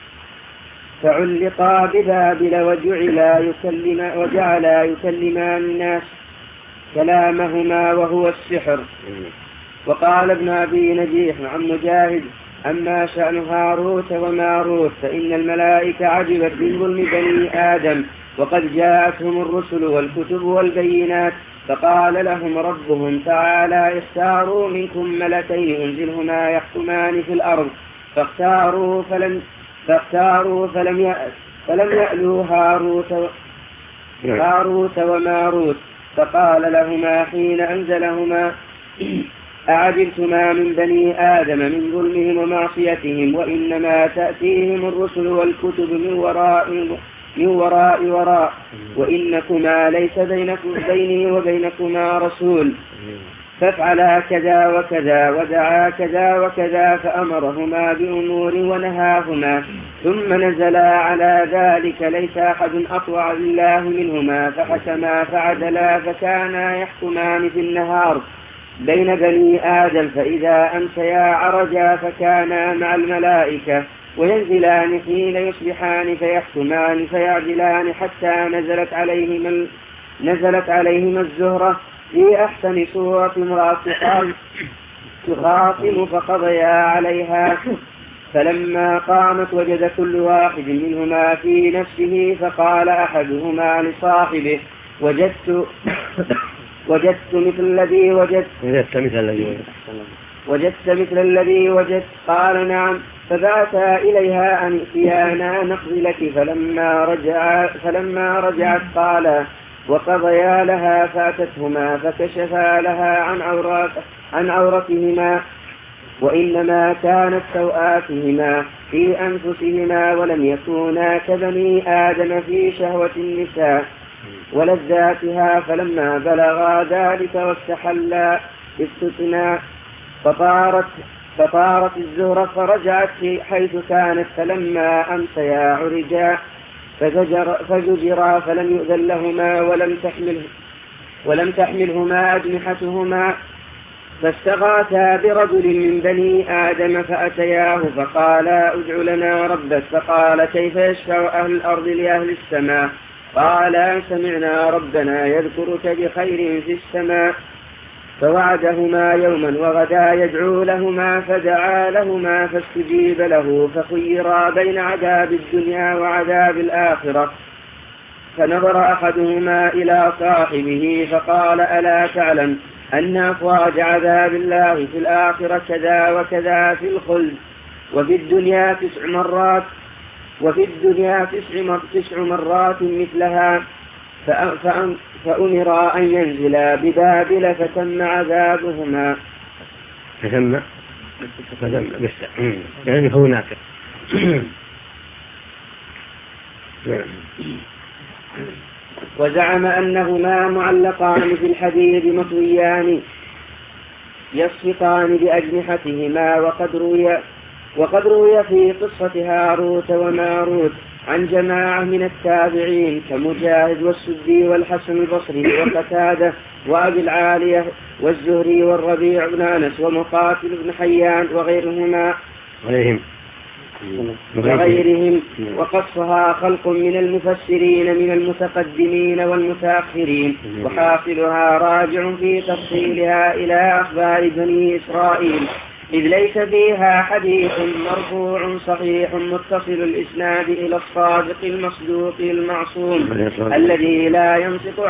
فعلقا ببابل وجعلا يكلمان الناس كلامهما وهو السحر. وقال ابن أبي نجيح عن مجاهد أما شأن هاروت وماروت فإن الملائكة عجبت من ظلم بني آدم وقد جاءتهم الرسل والكتب والبينات، فقال لهم ربهم تعالى اختاروا منكم ملكين أنزلهما يحكمان في الأرض، فاختاروا فلم يألوا هاروت وماروت. فقال لهما حين أنزلهما أعجبتما من بني آدم من ظلمهم ومعصيتهم، وإنما تأتيهم الرسل والكتب من وراء وإنكما ليس بيني وبينكما رسول، فافعلا كذا وكذا ودعا كذا وكذا، فأمرهما بأمور ونهاهما، ثم نزلا على ذلك ليس أحد أطوع لله منهما، فحكما فعدلا فكانا يحكمان في النهار بين بني آدم، فإذا أمسيا عرجا فكانا مع الملائكة وينزلان حين يصبحان فيحكمان فيعدلان حتى نزلت عليهما الزهرة في أحسن صورة امرأة تخاصم فقضيا عليها. فلما قامت وجد كل واحد منهما في نفسه، فقال أحدهما لصاحبه وجدت مثل الذي وجدت قال نعم، فبعثا إليها أن ائتيانا نقضي لك. فلما رجعت قال وقضيا لها فأتتهما فكشفا لها عن عورتهما، وإنما كانت سوآتهما في أنفسهما، ولم يكونا كبني آدم في شهوة النساء ولذاتها. فلما بلغا ذلك واستحلا استثناء فطارت الزهرة فرجعت حيث كانت. فلما أمسيا عرجا فزجرا فلم يؤذن لهما ولم تحملهما أجنحتهما، فاستغاثا برجل من بني آدم فأتياه فقالا ادع لنا ربك. فقال كيف يشفع أهل الأرض لأهل السماء؟ قال سمعنا ربنا يذكرك بخير في السماء. فوعدهما يوما وغدا يدعو لهما، فدعا لهما فاستجيب له، فخيرا بين عذاب الدنيا وعذاب الآخرة. فنظر أحدهما إلى صاحبه فقال ألا تعلم أن أفواج عذاب الله في الآخرة كذا وكذا في الخلد، وفي الدنيا 9 مرات مثلها. فأمر أن ينزلا ببابل فتم عذابهما.
فتم يعني هناك.
وزعم أنهما معلقان في الحديد مطويان يصفقان بأجنحتهما. وقد روي في قصة هاروت وماروت عن جماعة من التابعين كمجاهد والسدي والحسن البصري وقتادة وأبي العالية والزهري والربيع بن أنس ومقاتل بن حيان وغيرهم وقصها خلق من المفسرين من المتقدمين والمتأخرين، وحاصلها راجع في تفصيلها إلى أخبار بني إسرائيل إذ ليس فيها حديث مرفوع صحيح متصل الإسناد إلى الصادق المصدوق المعصوم الذي لا ينطق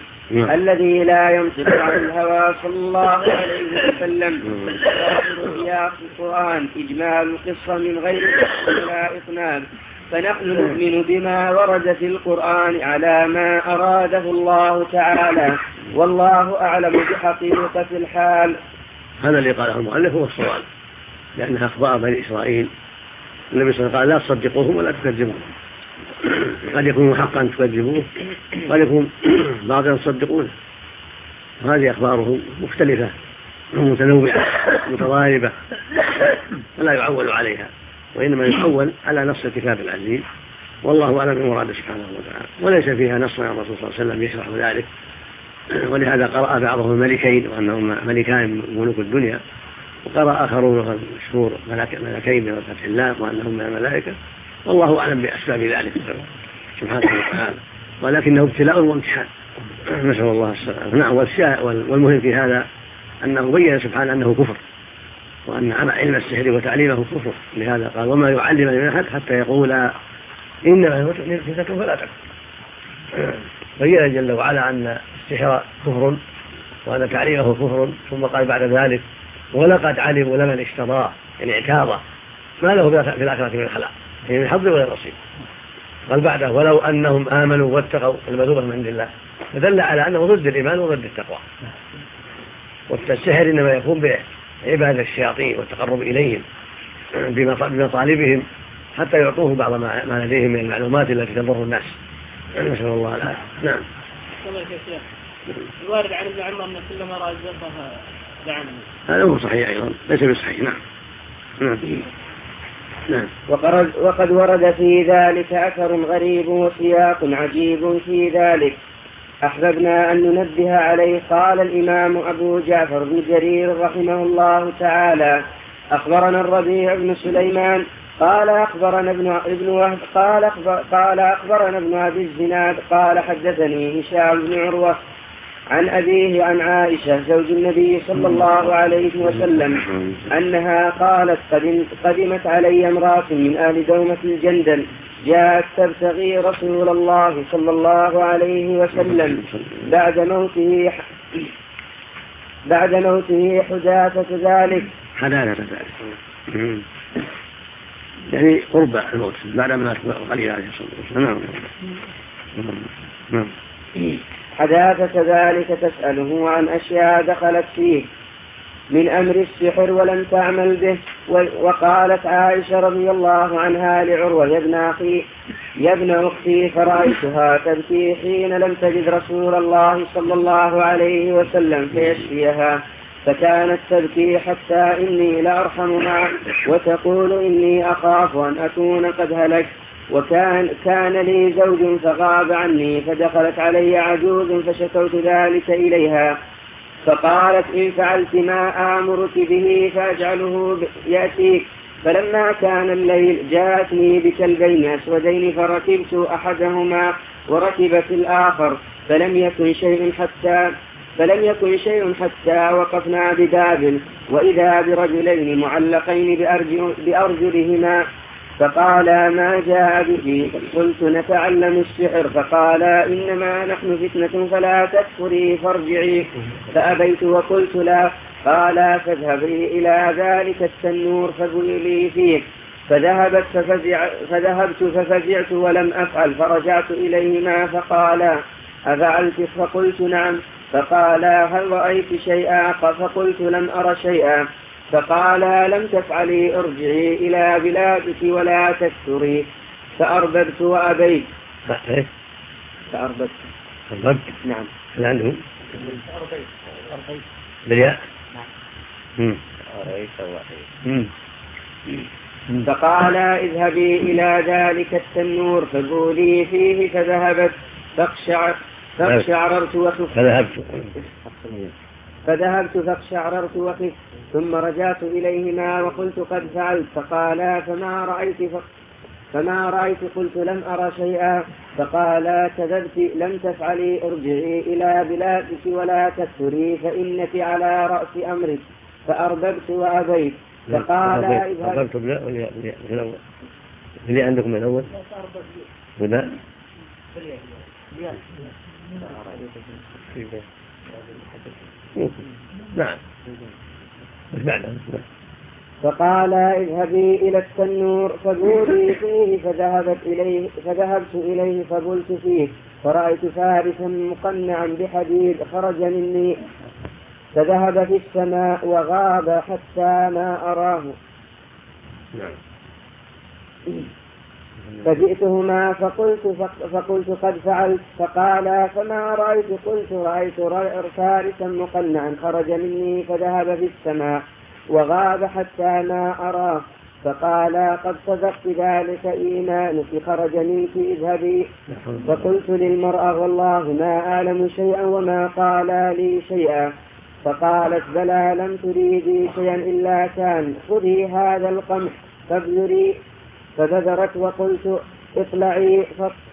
عن الهوى صلى الله عليه وسلم. سياق القرآن إجمال القصة من غير ولا إطناب، فنحن نؤمن بما ورد في القرآن على ما أراده الله تعالى، والله أعلم بحقيقة الحال.
هذا اللي قاله المؤلف هو الصواب، لأنها أخبار بني إسرائيل. النبي صلى الله عليه وسلم قال لا تصدقوهم ولا تكذبوهم، قد يكون حقا تكذبوه قد يكون بعضا تصدقونه. هذه أخبارهم مختلفة متنوعة متضاربة، فلا يعول عليها، وإنما يعول على نص الكتاب العزيز، والله أعلم بمراده سبحانه وتعالى. وليس فيها نص عن الرسول صلى الله عليه وسلم يشرح ذلك، ولهذا قرأ بعضهم الملكين وأنهما ملكان من ملوك الدنيا، وقرأ آخرون مشهور ملكين من فتح الله وأنهم من الملائكة، والله أعلم بأسباب ذلك سبحانه وتعالى، ولكنه ابتلاء وامتحان، نسأل الله السلامة. نعم. والمهم في هذا أنه بين سبحانه أنه كفر، وأن علم السحر وتعليمه كفر، لهذا قال وما يعلم من أحد حتى يقول إنما فتنة فلا تكفر. بين جل وعلا أن السحر كفر وأن تعليمه كفر، ثم قال بعد ذلك ولقد علموا لمن اشتراه، يعني اعتاضه ما له في الآخرة من خلاق، يعني من حظ ولا نصيب. قال بعده ولو أنهم آمنوا واتقوا، المذوبة من عند الله، فدل على أنه ضد الإيمان وضد التقوى. والسحر إنما يكون بعبادة الشياطين والتقرب إليهم بمطالبهم حتى يعطوه بعض ما لديهم من المعلومات التي تضر الناس، نسأل الله العافية. نعم.
الوارد عن ابن عمر أن كل ما رأى الزرقة دعمه،
هذا هو صحيح أيضا، ليس بصحيح. نعم. نعم.
وقد ورد في ذلك أثر غريب وسياق عجيب في ذلك أحببنا أن ننبه عليه. قال الإمام أبو جعفر بن جرير رحمه الله تعالى أخبرنا الربيع بن سليمان قال أخبرنا ابن وهب قال أخبرنا ابن أبي الزناد قال حدثني هشام بن عروة عن أبيه عن عائشة زوج النبي صلى الله عليه وسلم أنها قالت قدمت علي امرأة من أهل دومة الجندل جاءت تبتغي رسول الله صلى الله عليه وسلم بعد موته حداثة ذلك
يعني قرب الموت بعد ما قليل عليه الصلاة والسلام. نعم.
حداثة ذلك تسأله عن أشياء دخلت فيه من أمر السحر ولم تعمل به. وقالت عائشة رضي الله عنها لعروة يا ابن أختي فرأيتها تبكي حين لم تجد رسول الله صلى الله عليه وسلم فيشفيها، فكانت تبكي حتى إني لأرحمها وتقول إني أخاف أن أكون قد هلكت. كان لي زوج فغاب عني، فدخلت علي عجوز فشكوت ذلك إليها، فقالت إن فعلت ما آمرك به فأجعله يأتيك. فلما كان الليل جاءتني بكلبين أسودين فركبت أحدهما وركبت الآخر، فلم يكن شيء حتى وقفنا بباب، وإذا برجلين معلقين بأرجلهما، فقالا ما جاء به؟ قلت نتعلم السحر. فقالا إنما نحن فتنة فلا تكفري فارجعي. فأبيت وقلت لا. قالا فاذهبي إلى ذلك التنور فبولي فيه. فذهبت ففزعت ولم أفعل، فرجعت إليهما فقالا أفعلت؟ فقلت نعم. فقالا هل رأيت شيئا؟ فقلت لم أر شيئا. فقالا لم تفعلي ارجعي إلى بلادك ولا تكثري. فأرببت وأبيت.
فأرببت
نعم.
عندهم بالياء.
فقالا اذهبي إلى ذلك التنور فبولي فيه. فذهبت فذهبت فاقشعررت وخفت، ثم رجعت إليهما وقلت قد فعلت. فقالا فما رأيت؟ قلت لم أرى شيئا. فقالا كذبت، لم تفعلي ارجعي إلى بلادك ولا تكثري، فإنك على رأس أمرك. فأرببت وأبيت. فقال اذهب.
أرببت بالأول اللي عندكم من الأول ولا نعم
فقال اذهبي إلى التنور فبولي فيه. فذهبت إليه فبلت فيه فرأيت فارسا مقنعا بحديد خرج مني فذهب في السماء وغاب حتى ما أراه. فجئتهما فقلت قد فعلت. فقال فما رأيت؟ قلت رأيت فارسا مقنعا خرج مني فذهب في السماء وغاب حتى ما أراه. فقال قد صدقت ذلك إيمانك خرج منك اذهبي. فقلت للمرأة والله ما أعلم شيئا وما قال لي شيئا. فقالت بلى لم تريدي شيئا إلا كان خذي هذا القمح فابذري. فبذرت وقلت اطلعي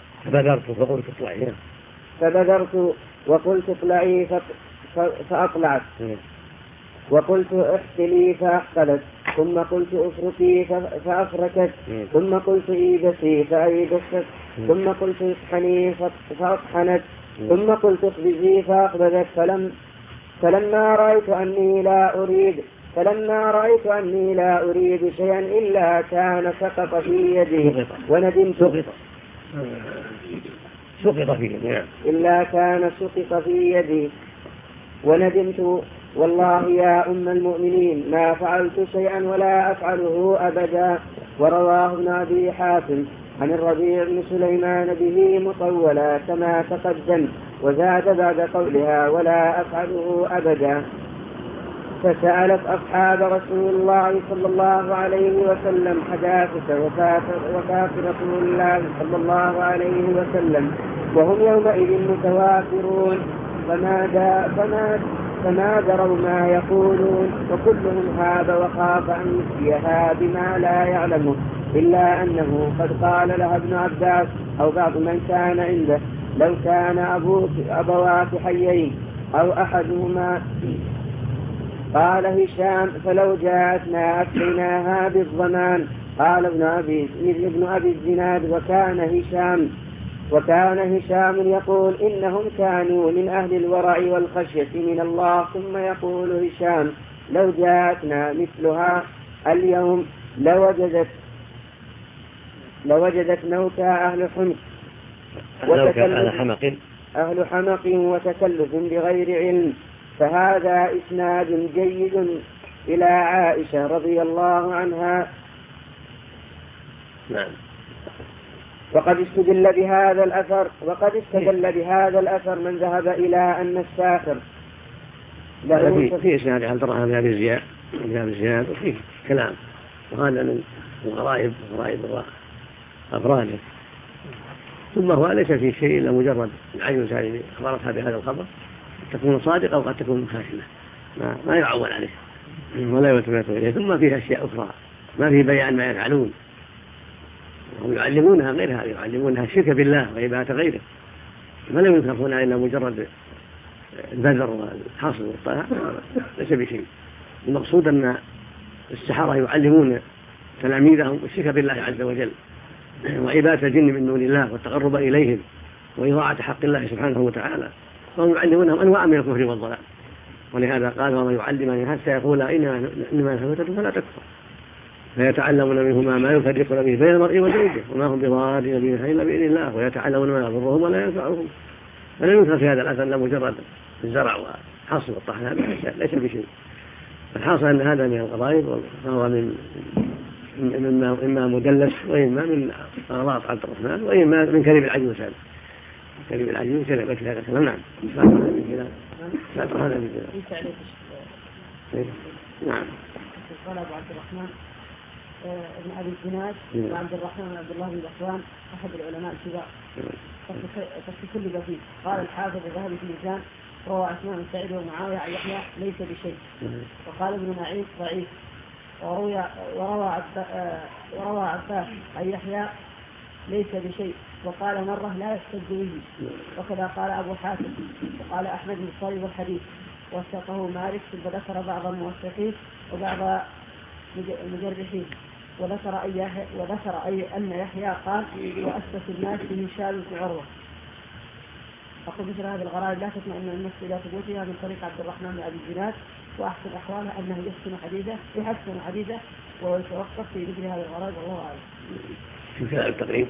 فبذرت وقلت اطلعي فأطلعت. وقلت احتلي فأحتلت. ثم قلت افركي فأفركت. ثم قلت ايبسي فأيبست. ثم قلت اطحني فأطحنت. ثم قلت اخبزي فأخبزت. فلما رأيت أني لا أريد شيئا إلا كان سقط في يدي وندمت. إلا كان سقط في يدي وندمت. والله يا أم المؤمنين ما فعلت شيئا ولا أفعله أبدا. ورواه ابن أبي حاتم عن الربيع بن سليمان به مطولا كما تقدم وزاد بعد قولها ولا أفعله أبدا. فسألت أصحاب رسول الله صلى الله عليه وسلم حداثة وفاة رسول الله صلى الله عليه وسلم وهم يومئذ متوافرون فما دروا ما يقولون وكلهم هاب وخاف أن يفتيها بما لا يعلمه إلا أنه قد قال لها ابن عباس أو بعض من كان عنده لو كان أبواك حيين أو أحدهما. قال هشام فلو جاءتنا أفتيناها بالضمان. قال ابن أبي الزناد وكان هشام يقول إنهم كانوا من أهل الورع والخشية من الله. ثم يقول هشام لو جاءتنا مثلها اليوم لوجدت موتى أهل حمق وتكلف بغير علم. فهذا إسناد جيد إلى عائشة رضي الله عنها.
نعم.
وقد استدل بهذا الأثر من ذهب إلى أن الساحر
في إسناد عبد الرحمن بن أبي زياد وفيه كلام وهذا من غرائب أفراده. ثم هو ليس فيه شيء إلا مجرد العين سالمة أخبرتها بهذا الخبر تكون صادقة وقد تكون خاشنة ما يعول عليه ولا يلتفت إليه. ثم فيه أشياء أخرى ما فيه بيان ما يفعلون وهم يعلمونها غير هذا، يعلمونها الشرك بالله وعبادة غيره، فلا ينكرون إلا مجرد البذر والحصر والطلاع ليس بشيء. المقصود أن السحرة يعلمون تلاميذهم الشرك بالله عز وجل وعبادة الجن من دون الله والتقرب إليهم وإضاعة حق الله سبحانه وتعالى، وهم يعلمونهم أنواع من الكفر والضلال. ولهذا قال وما يعلمان حتى يقول إنما ثبتت فلا تكفر، فيتعلمون منهما ما يفرقون به بين المرء وزوجه وما هم بضارين به إلا بإذن الله، ويتعلمون ما يضرهم ولا ينفعهم. فلا ينكر في هذا الأثر إلا مجرد الزرع والحصر والطحن، ليس بشيء. الحاصل أن هذا من الغرائب وهو إما مدلس وإما من أغلاط عبد الرحمن وإما من كذب العجوز. هذا كذب العجوز كذب هذا الكلام. نعم. نعم.
قال أبو عبد الرحمن ابن أبي الزناد وعبد الرحمن بن عبد الله بن ذكوان أحد العلماء الكبار في كل بسيط. قال الحافظ الذهبي في الميزان روى عثمان بن سعيد ومعاوية عن يحيى ليس بشيء، وقال ابن معين ضعيف، وروى عباس عن يحيى ليس بشيء، وقال مرة لا يحتج به، وكذا قال أبو حاتم، وقال أحمد بن صالح الحديث. وثقه مالك وذكر بعض الموثقين وبعض المجرحين وذكر أن يحيى قال وأسس الناس به هشام بن عروة. أقول مثل هذه الغرائب لا تطمئن النفس إلى ثبوتها من طريق عبد الرحمن بن أبي الزناد، وأحسن أحواله أنه يحسن حديثه ويتوقف في ذكر هذه الغرائب والله أعلم.
في كلام التقريب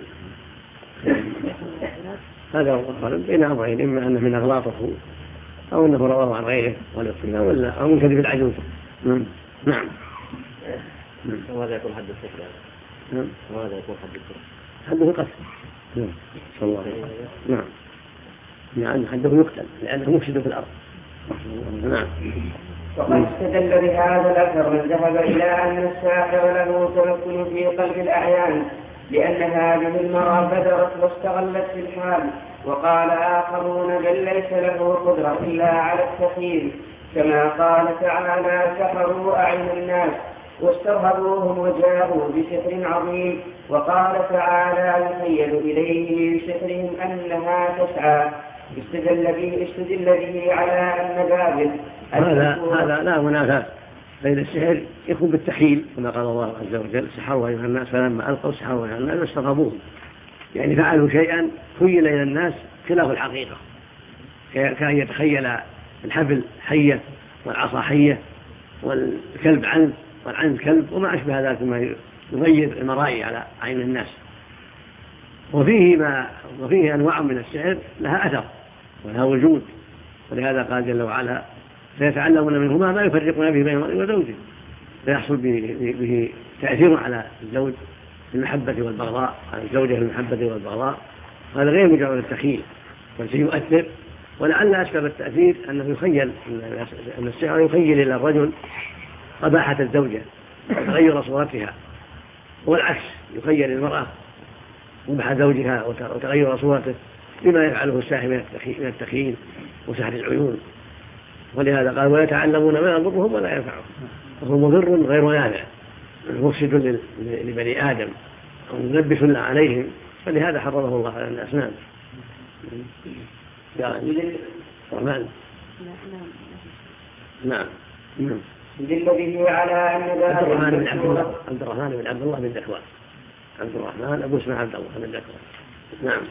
هذا هو الغالب بين أمرين، إما أنه من أغلاطه أو أنه رواه عن غيره والاطلاع ولا أو من كذب العجوز. نعم.
وهذا يكون حد السكر.
نعم.
وهذا يكون حد السكر.
حده القتل. نعم. صلى الله عليه وسلم. نعم. يعني حده يقتل لأنه مفسد في الأرض. نعم.
وقد استدل بهذا الأثر من ذهب إلى أن الساحر له تمكن في قلب الأعيان لأن هذه المرأة بدرت واستغلت في الحال، وقال آخرون بل ليس له قدرة إلا على التخيل، كما قال تعالى سحروا أعين الناس واسترهبوهم وجاءوا بسحر عظيم، وقال تعالى يخيل إليه بسحرهم أنها تسعى. استدل به على أن بابل
هذا لا منافاة بين السحر يكون بالتحيل كما قال الله عز وجل سحروا أيها الناس فلما ألقوا سحروا أيها الناس واسترهبوهم، يعني فعلوا شيئا خيل إلى الناس خلاف الحقيقة، كان يتخيل الحبل حية والعصا حية والكلب عنز والعنز كلب وما أشبه ذلك مما يغير المرائي على عين الناس. وفيه أنواع من السحر لها أثر ولها وجود، ولهذا قال جل وعلا فيتعلمون منهما ما يفرقون به بين المرء وزوجه، فيحصل به تأثير على الزوج في المحبة والبغضاء، على الزوجة في المحبة والبغضاء، هذا غير مجرد التخيل بل سيؤثر. ولعل أسباب التأثير أنه يخيل أن السحر يخيل إلى الرجل قباحة الزوجة وتغير صورتها، والعكس يخيل المرأة قبح زوجها وتغير صورته بما يفعله الساحر من التخيل وسحر العيون. ولهذا قال ويتعلمون ما يضرهم ولا ينفعهم وهو مضر غير نافع مفسد لبني آدم أو ملبس عليهم، فلهذا حرمه الله على الأسنان. نعم.
يدل به على أن
عبد الرحمن بن عبد الله بن ذكوان، عبد الرحمن أبو اسمه عبد الله بن ذكوان. نعم.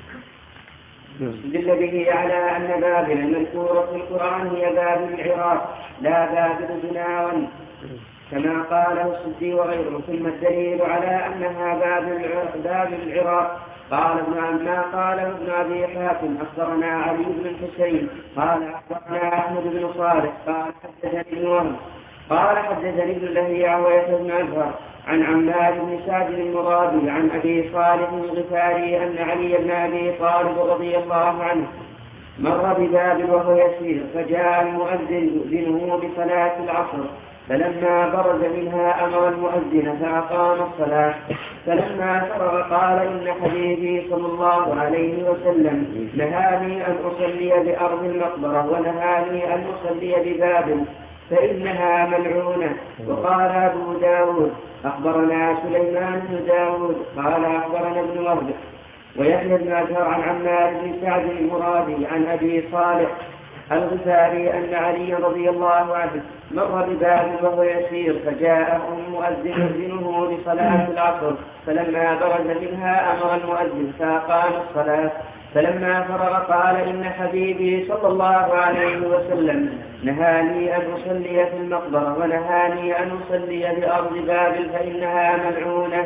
يدل به على أن بابل المذكورة في القرآن هي بابل العراق لا بابل جناون كما قاله السدي وغيره، ثم الدليل على أنها بابل العراق قال ابن أبي حاتم أخبرنا علي بن الحسين قال أخبرنا أحمد بن صالح قال حدثني وهب قال حدثني ابن لهيعة ويحيى بن أزهر عن عمار بن سعد المرادي عن أبي صالح الغفاري أن علي بن أبي طالب رضي الله عنه مر ببابل وهو يسير فجاء المؤذن يؤذنه بصلاة العصر، فلما برز منها أمر المؤذن فأقام الصلاة، فلما فرغ قال إن حبيبي صلى الله عليه وسلم نهاني أن أصلي بأرض المقبرة ونهاني أن أصلي ببابل فإنها ملعونة. وقال أبو داود أخبرنا سليمان بن داود قال أخبرنا ابن وهب ويحيى بن أزهر عن عمار بن سعد المرادي عن أبي صالح الغفاري أن علي رضي الله عنه مر ببابل وهو يسير فجاءه المؤذن يؤذنه لصلاة العصر، فلما برز منها أمر المؤذن فأقام الصلاة، فلما فرغ قال إن حبيبي صلى الله عليه وسلم نهاني أن أصلي في المقبرة ونهاني أن أصلي بأرض بابل فإنها ملعونة.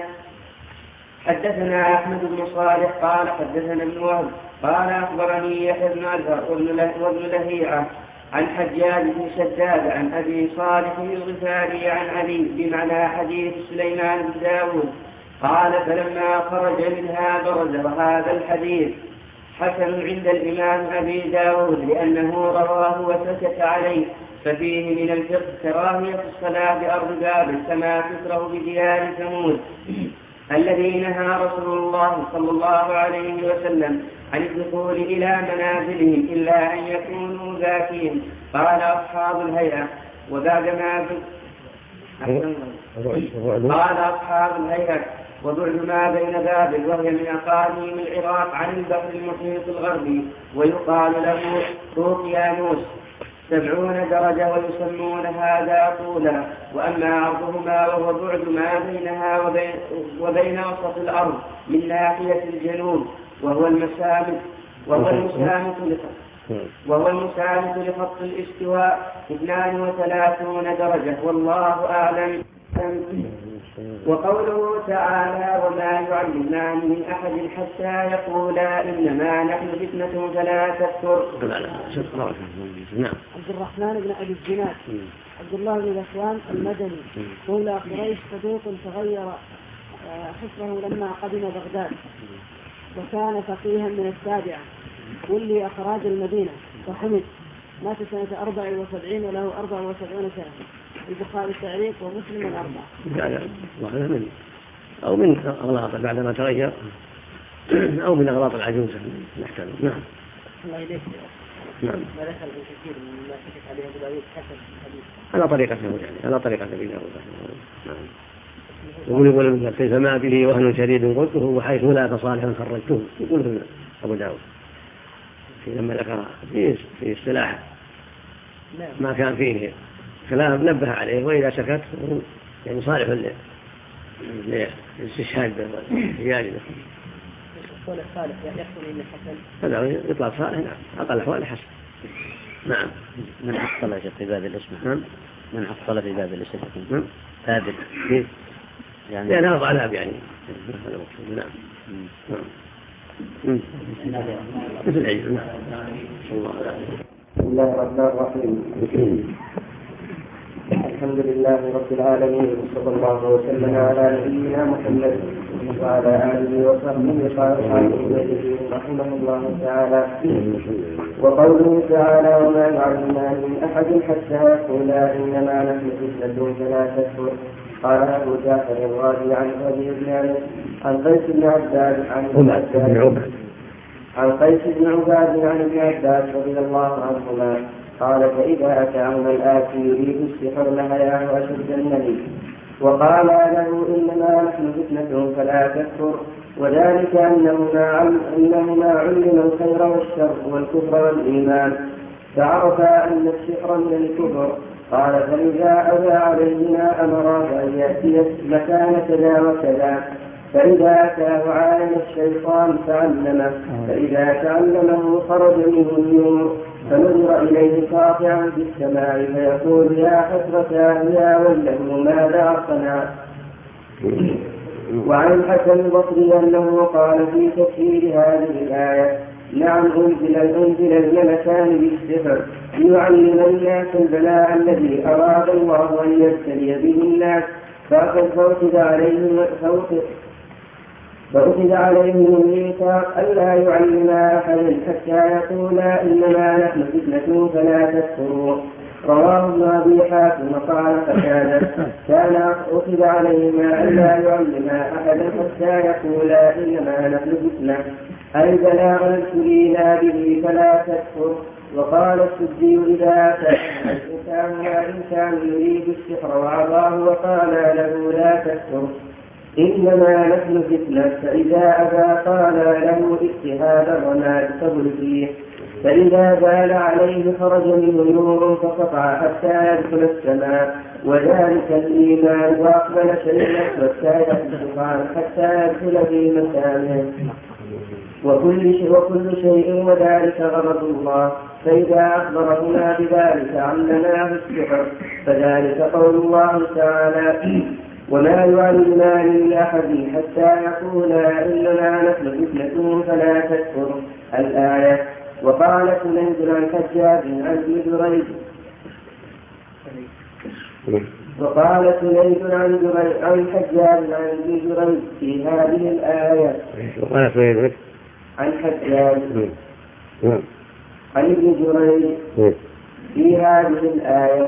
حدثنا أحمد بن صالح قال حدثنا ابن وهب قال أخبرني يحيى بن أزهر وابن لهيعة عن حجاج بن شداد عن أبي صالح الغفاري عن علي بمعنى حديث سليمان بن داود قال فلما خرج منها برز. وهذا الحديث حسن عند الإمام أبي داود لأنه رواه وسكت عليه، ففيه من الفقه كراهية الصلاة بأرض بابل كما تكره بديار ثمود الذي نهى رسول الله صلى الله عليه وسلم عن الدخول إلى منازلهم إلا أن يكونوا ذاكين. قال أصحاب الهيئة وبعد ما بين بابل وهي من أقاليم العراق عن البحر المحيط الغربي ويقال له روقيانوس 70 درجة ويسمون هذا طولا. وأما عرضهما وهو بعد ما بينها وبين وسط الأرض من ناحية الجنوب وهو المسامت لخط الاستواء 32 درجة والله أعلم. وقوله تعالى وما يعلمان من أحد حتى يقولا إنما نحن فتنة فلا تكفر.
عبد الرحمن بن أبي الزناد عبد الله بن ذكوان المدني مولى قريش صدوق تغير حفظه لما قدم بغداد وكان فقيها من السابعة ولي أخراج المدينة وحمد مات سنة 74 وله 74 سنة. البخاري التعليق ومسلم الأربعة.
أو من أغلاط بعدما تغير أو من أغلاط العجوز نحتاج. نعم.
الله يليك.
نعم.
ما دخل الكثير من ما شكت عليه أبو داود حسن الحديث.
على طريقة يعني على طريقة أبي داود. نعم. يقول كيف ما به وهن شديد قلته وحيث لا فصالحا خرجته يقول أبو داود لما ذكر في اصطلاح ما كان فيه كلام نبه عليه وإذا سكت يعني صالح للاستشهاد بالحجاج له.
قول الصالح يحصل إن حسن.
هذا يطلق صالح نعم أقل أحوال حسن. نعم.
من حصل في باب الاسم.
نعم.
من حصل في باب الاسم.
نعم.
ثابت.
كيف؟
يعني
لأن هذا عذاب يعني. نعم. نعم. مثل عيد. نعم.
بسم الله الرحمن الرحيم. الحمد لله رب العالمين وصلى الله وسلم على نبينا محمد وعلى آله وصحبه وصحبه رحمه الله تعالى. وقوله تعالى وما يعلمان من أحد حتى يقولا إنما نحن فتنة فلا تكفر. قال أبو جعفر الرازي عن أبي بن عن قيس بن عباد عن ابن عباس رضي الله عنهما قال فإذا أتاهما الآتي يريد السحر لهياه أشد النبي وقال له إنما نحن فتنة فلا تكفر. وذلك أنهما علم الخير والشر والكفر والإيمان فعرف أن السحر من الكفر. قال فإذا أبى عليهما أمرا فأن يأتي مكان كذا وكذا. فإذا أتاه عالم الشيطان تعلمه فإذا تعلمه خرج منه النور فنظر إليه قاطعا في السماء فيقول يا حسرتاه يا ويله ماذا صنع. وعن الحسن البصري أنه قال في تفسير هذه الآية نعم أنزل الملكان بالسحر ليعلم الناس البلاء الذي أراد الله أن يبتلي به الناس فأخذ عليهم الميثاق ألا يعلما أحدا حتى يقولا إنما نحن فتنة فلا تكفروا. رواه ابن أبي حاتم قال كان أخذ عليهما ألا يعلما أحدا حتى يقولا إنما نحن فتنة أي بلاغ ابتلينا به فلا تكفر. وقال السدي إذا الإنسان يريد السحر وعظاه وقال له لا تكفر إنما نحن فتنة فإذا أبى قال له اجتهاد الرماد فبل فيه فإذا بال عليه خرج منه نور فقطع حتى يدخل السماء وذلك الإيمان وأقبل شيء حتى يدخل في مكانه وكل شيء وذلك غضب الله. فإذا أخبرهما بذلك علمناه السحر فذلك قول الله تعالى وما يعلمان من أحد حتى يقولا إنما نحن فتنة فلا تكفر الآية. وقال سليم عن حجاج عن ابن جريج عن حجاج عن ابن جريج في هذه الآية عن حجاج عن ابن جريج في هذه الآية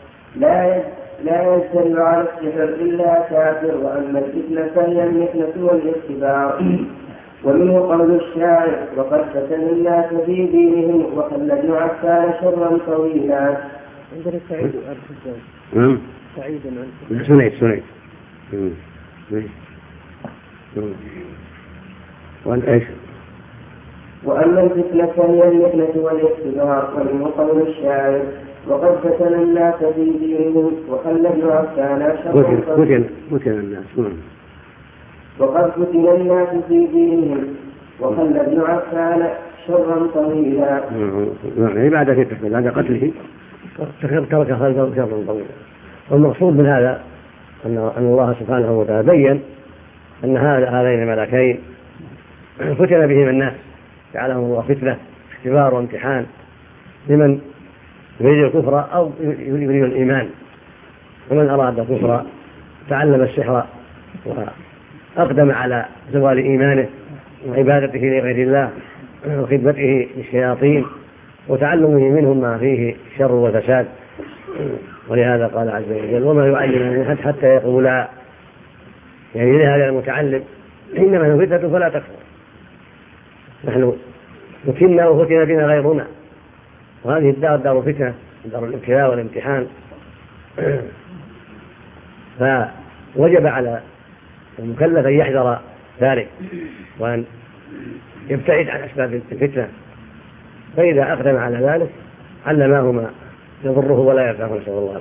لا يجتمع على السحر إلا كافر وأما الفتنة فهي المحنة والاختبار. ومنه قول الشاعر وقد فتن الناس في دينهم وخلدوا عفان شرا طويلا.
عندنا سعيد سعيد
سنيد وأنت إيش؟
وأما الفتنة فهي المحنة والاختبار ومنه قول الشاعر وقد فتن الناس في دينهم وخلى ابن عفان
فتن الناس
وقد فتن الناس في دينهم وخلى ابن عفان شرا طويلا.
يعني بعد فتنة بعد قتله ترك خلفه شرا طويلا. والمقصود من هذا أن الله سبحانه وتعالى بين أن هذين الملكين فتن بهم الناس جعلهم الله فتنة اختبار وامتحان لمن يريد الكفر أو يريد الإيمان. ومن أراد الكفر تعلم السحر وأقدم على زوال إيمانه وعبادته لغير الله وخدمته للشياطين وتعلمه منهم ما فيه شر وفساد. ولهذا قال عز وجل وما يعلم حتى يقولا، يعني لهذا المتعلم إنما هو فتنة فلا تكفر. نحن فتنا وفتن بنا غيرنا، وهذه الدار دار فتنة دار الابتلاء والامتحان. فوجب على المكلف أن يحذر ذلك وأن يبتعد عن أسباب الفتنة، فإذا أقدم على ذلك علماه ما يضره ولا ينفعه، نسأل الله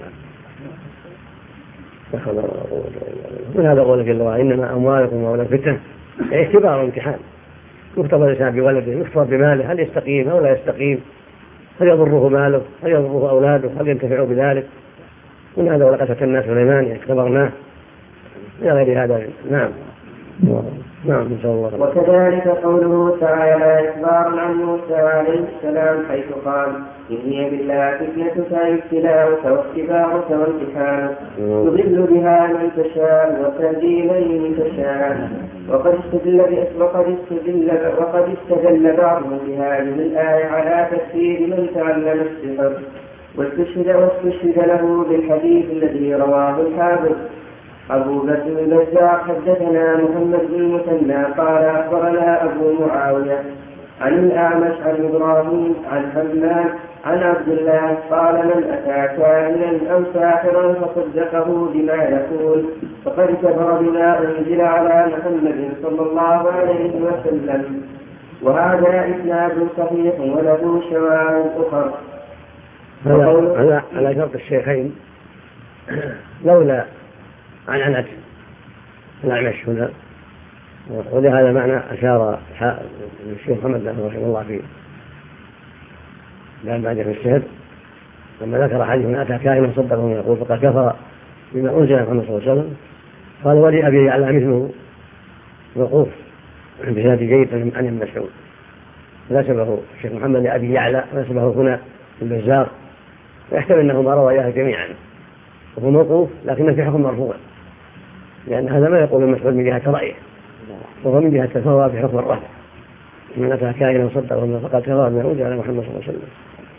العافية. من هذا قوله جل وعلا إنما أموالكم وأولادكم فتنة، اختبار وامتحان. يختبر الإنسان بولده، يختبر بماله، هل يستقيم أو لا يستقيم، هل يضره ماله، هل يضره أولاده، هل ينتفعوا بذلك. من هذا ولقد فتنا الناس سليمان اختبرناه إلى غير هذا. نعم نسأل الله.
وكذلك قوله تعالى إخبار عن موسى عليه السلام حيث قال إن هي بالله فتنتك ابتلاؤك واختبارك وامتحانك تضل بها من تشاء وتهدي من تشاء. وقد استدل بعضهم بهذه الآية على تكفير من تعلم السحر، واستشهد له بالحديث الذي رواه الحافظ أبو بكر البزار حدثنا محمد بن المثنى قال أخبرنا أبو معاوية عن الأعمش عن إبراهيم عن حماد عن عبد الله قال من أتى كاهنا أو ساحرا فصدقه بما يقول فقد كفر بما أنزل على محمد صلى الله عليه وسلم. وهذا إسناد صحيح وله شواهد أخرى.
على شرط الشيخين لولا عن الأعمش هنا، ولهذا معنى أشار الشيخ محمد رحمه الله فيه لا بعد في الشهر لما ذكر حديث من أتى كاهنا صدقه يقول فقد كفر بما أنزل محمد صلى الله عليه وسلم. قال ولي أبي يعلى مثله وقوف بسند جيد عن ابن مسعود، نسبه الشيخ محمد لأبي يعلى ونسبه هنا البزار، ويحتمل أنهما رواياه جميعا وهو موقوف لكن في حكم مرفوع، لأن هذا ما يقول المسعود من جهة رأيه وهو من جهة الفواب في حكم الرفع. من أتى كائنا صدقه فقد كفر بما أنزل على محمد صلى الله عليه وسلم.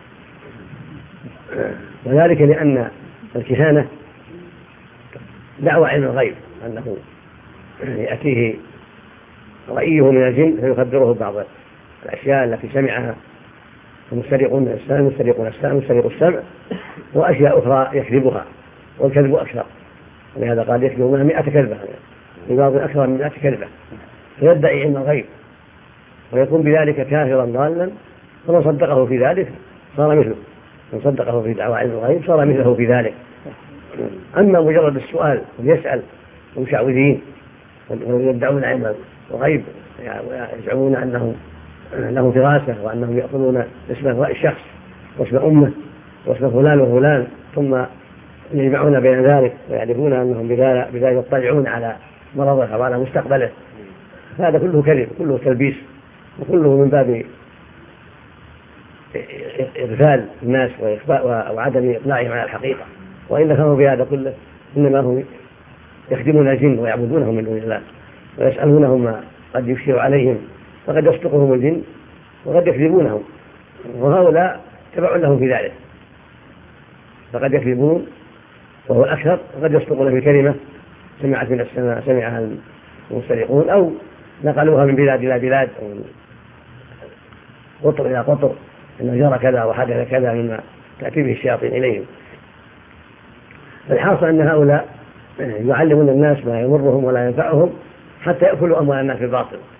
وذلك لأن الكهانة دعوى علم الغيب، أنه يأتيه رأيه من الجن فيخبره بعض الأشياء التي سمعها، المسترقون السمع وأشياء أخرى يكذبها، والكذب أكثر، ولهذا قال يكذبونها 100 كذبة، لبعض أكثر من 100 كذبة، فيدعي علم الغيب ويكون بذلك كافرا ضالا، فمن صدقه في ذلك صار مثله، من صدقه في دعوى علم الغيب صار مثله في ذلك. أما مجرد السؤال ويسأل المشعوذين ويدعون علم الغيب ويزعمون أنهم له فراسة وأنهم يأخذون اسم الشخص واسم أمه واسم فلان وفلان ثم يجمعون بين ذلك ويعرفون أنهم بذلك يطلعون على مرضه وعلى مستقبله، هذا كله كذب، كله تلبيس، وكله من باب إغفال الناس وعدم إطلاعهم على الحقيقة. وإن كانوا بهذا كله إنما هم يخدمون الجن ويعبدونهم من دون الله ويسألونهم ما قد يشير عليهم، فقد يصدقهم الجن وقد يكذبونهم، وهؤلاء تبع لهم في ذلك، فقد يكذبون وهو الأكثر، وقد يصدقون في كلمة سمعت من السماء سمعها المسترقون أو نقلوها من بلاد إلى بلاد أو من قطر إلى قطر إنه جرى كذا وحدث كذا مما تأتي به الشياطين إليهم. فالحاصل أن هؤلاء يعلمون الناس ما يضرهم ولا ينفعهم حتى يأكلوا أموال الناس بالباطل،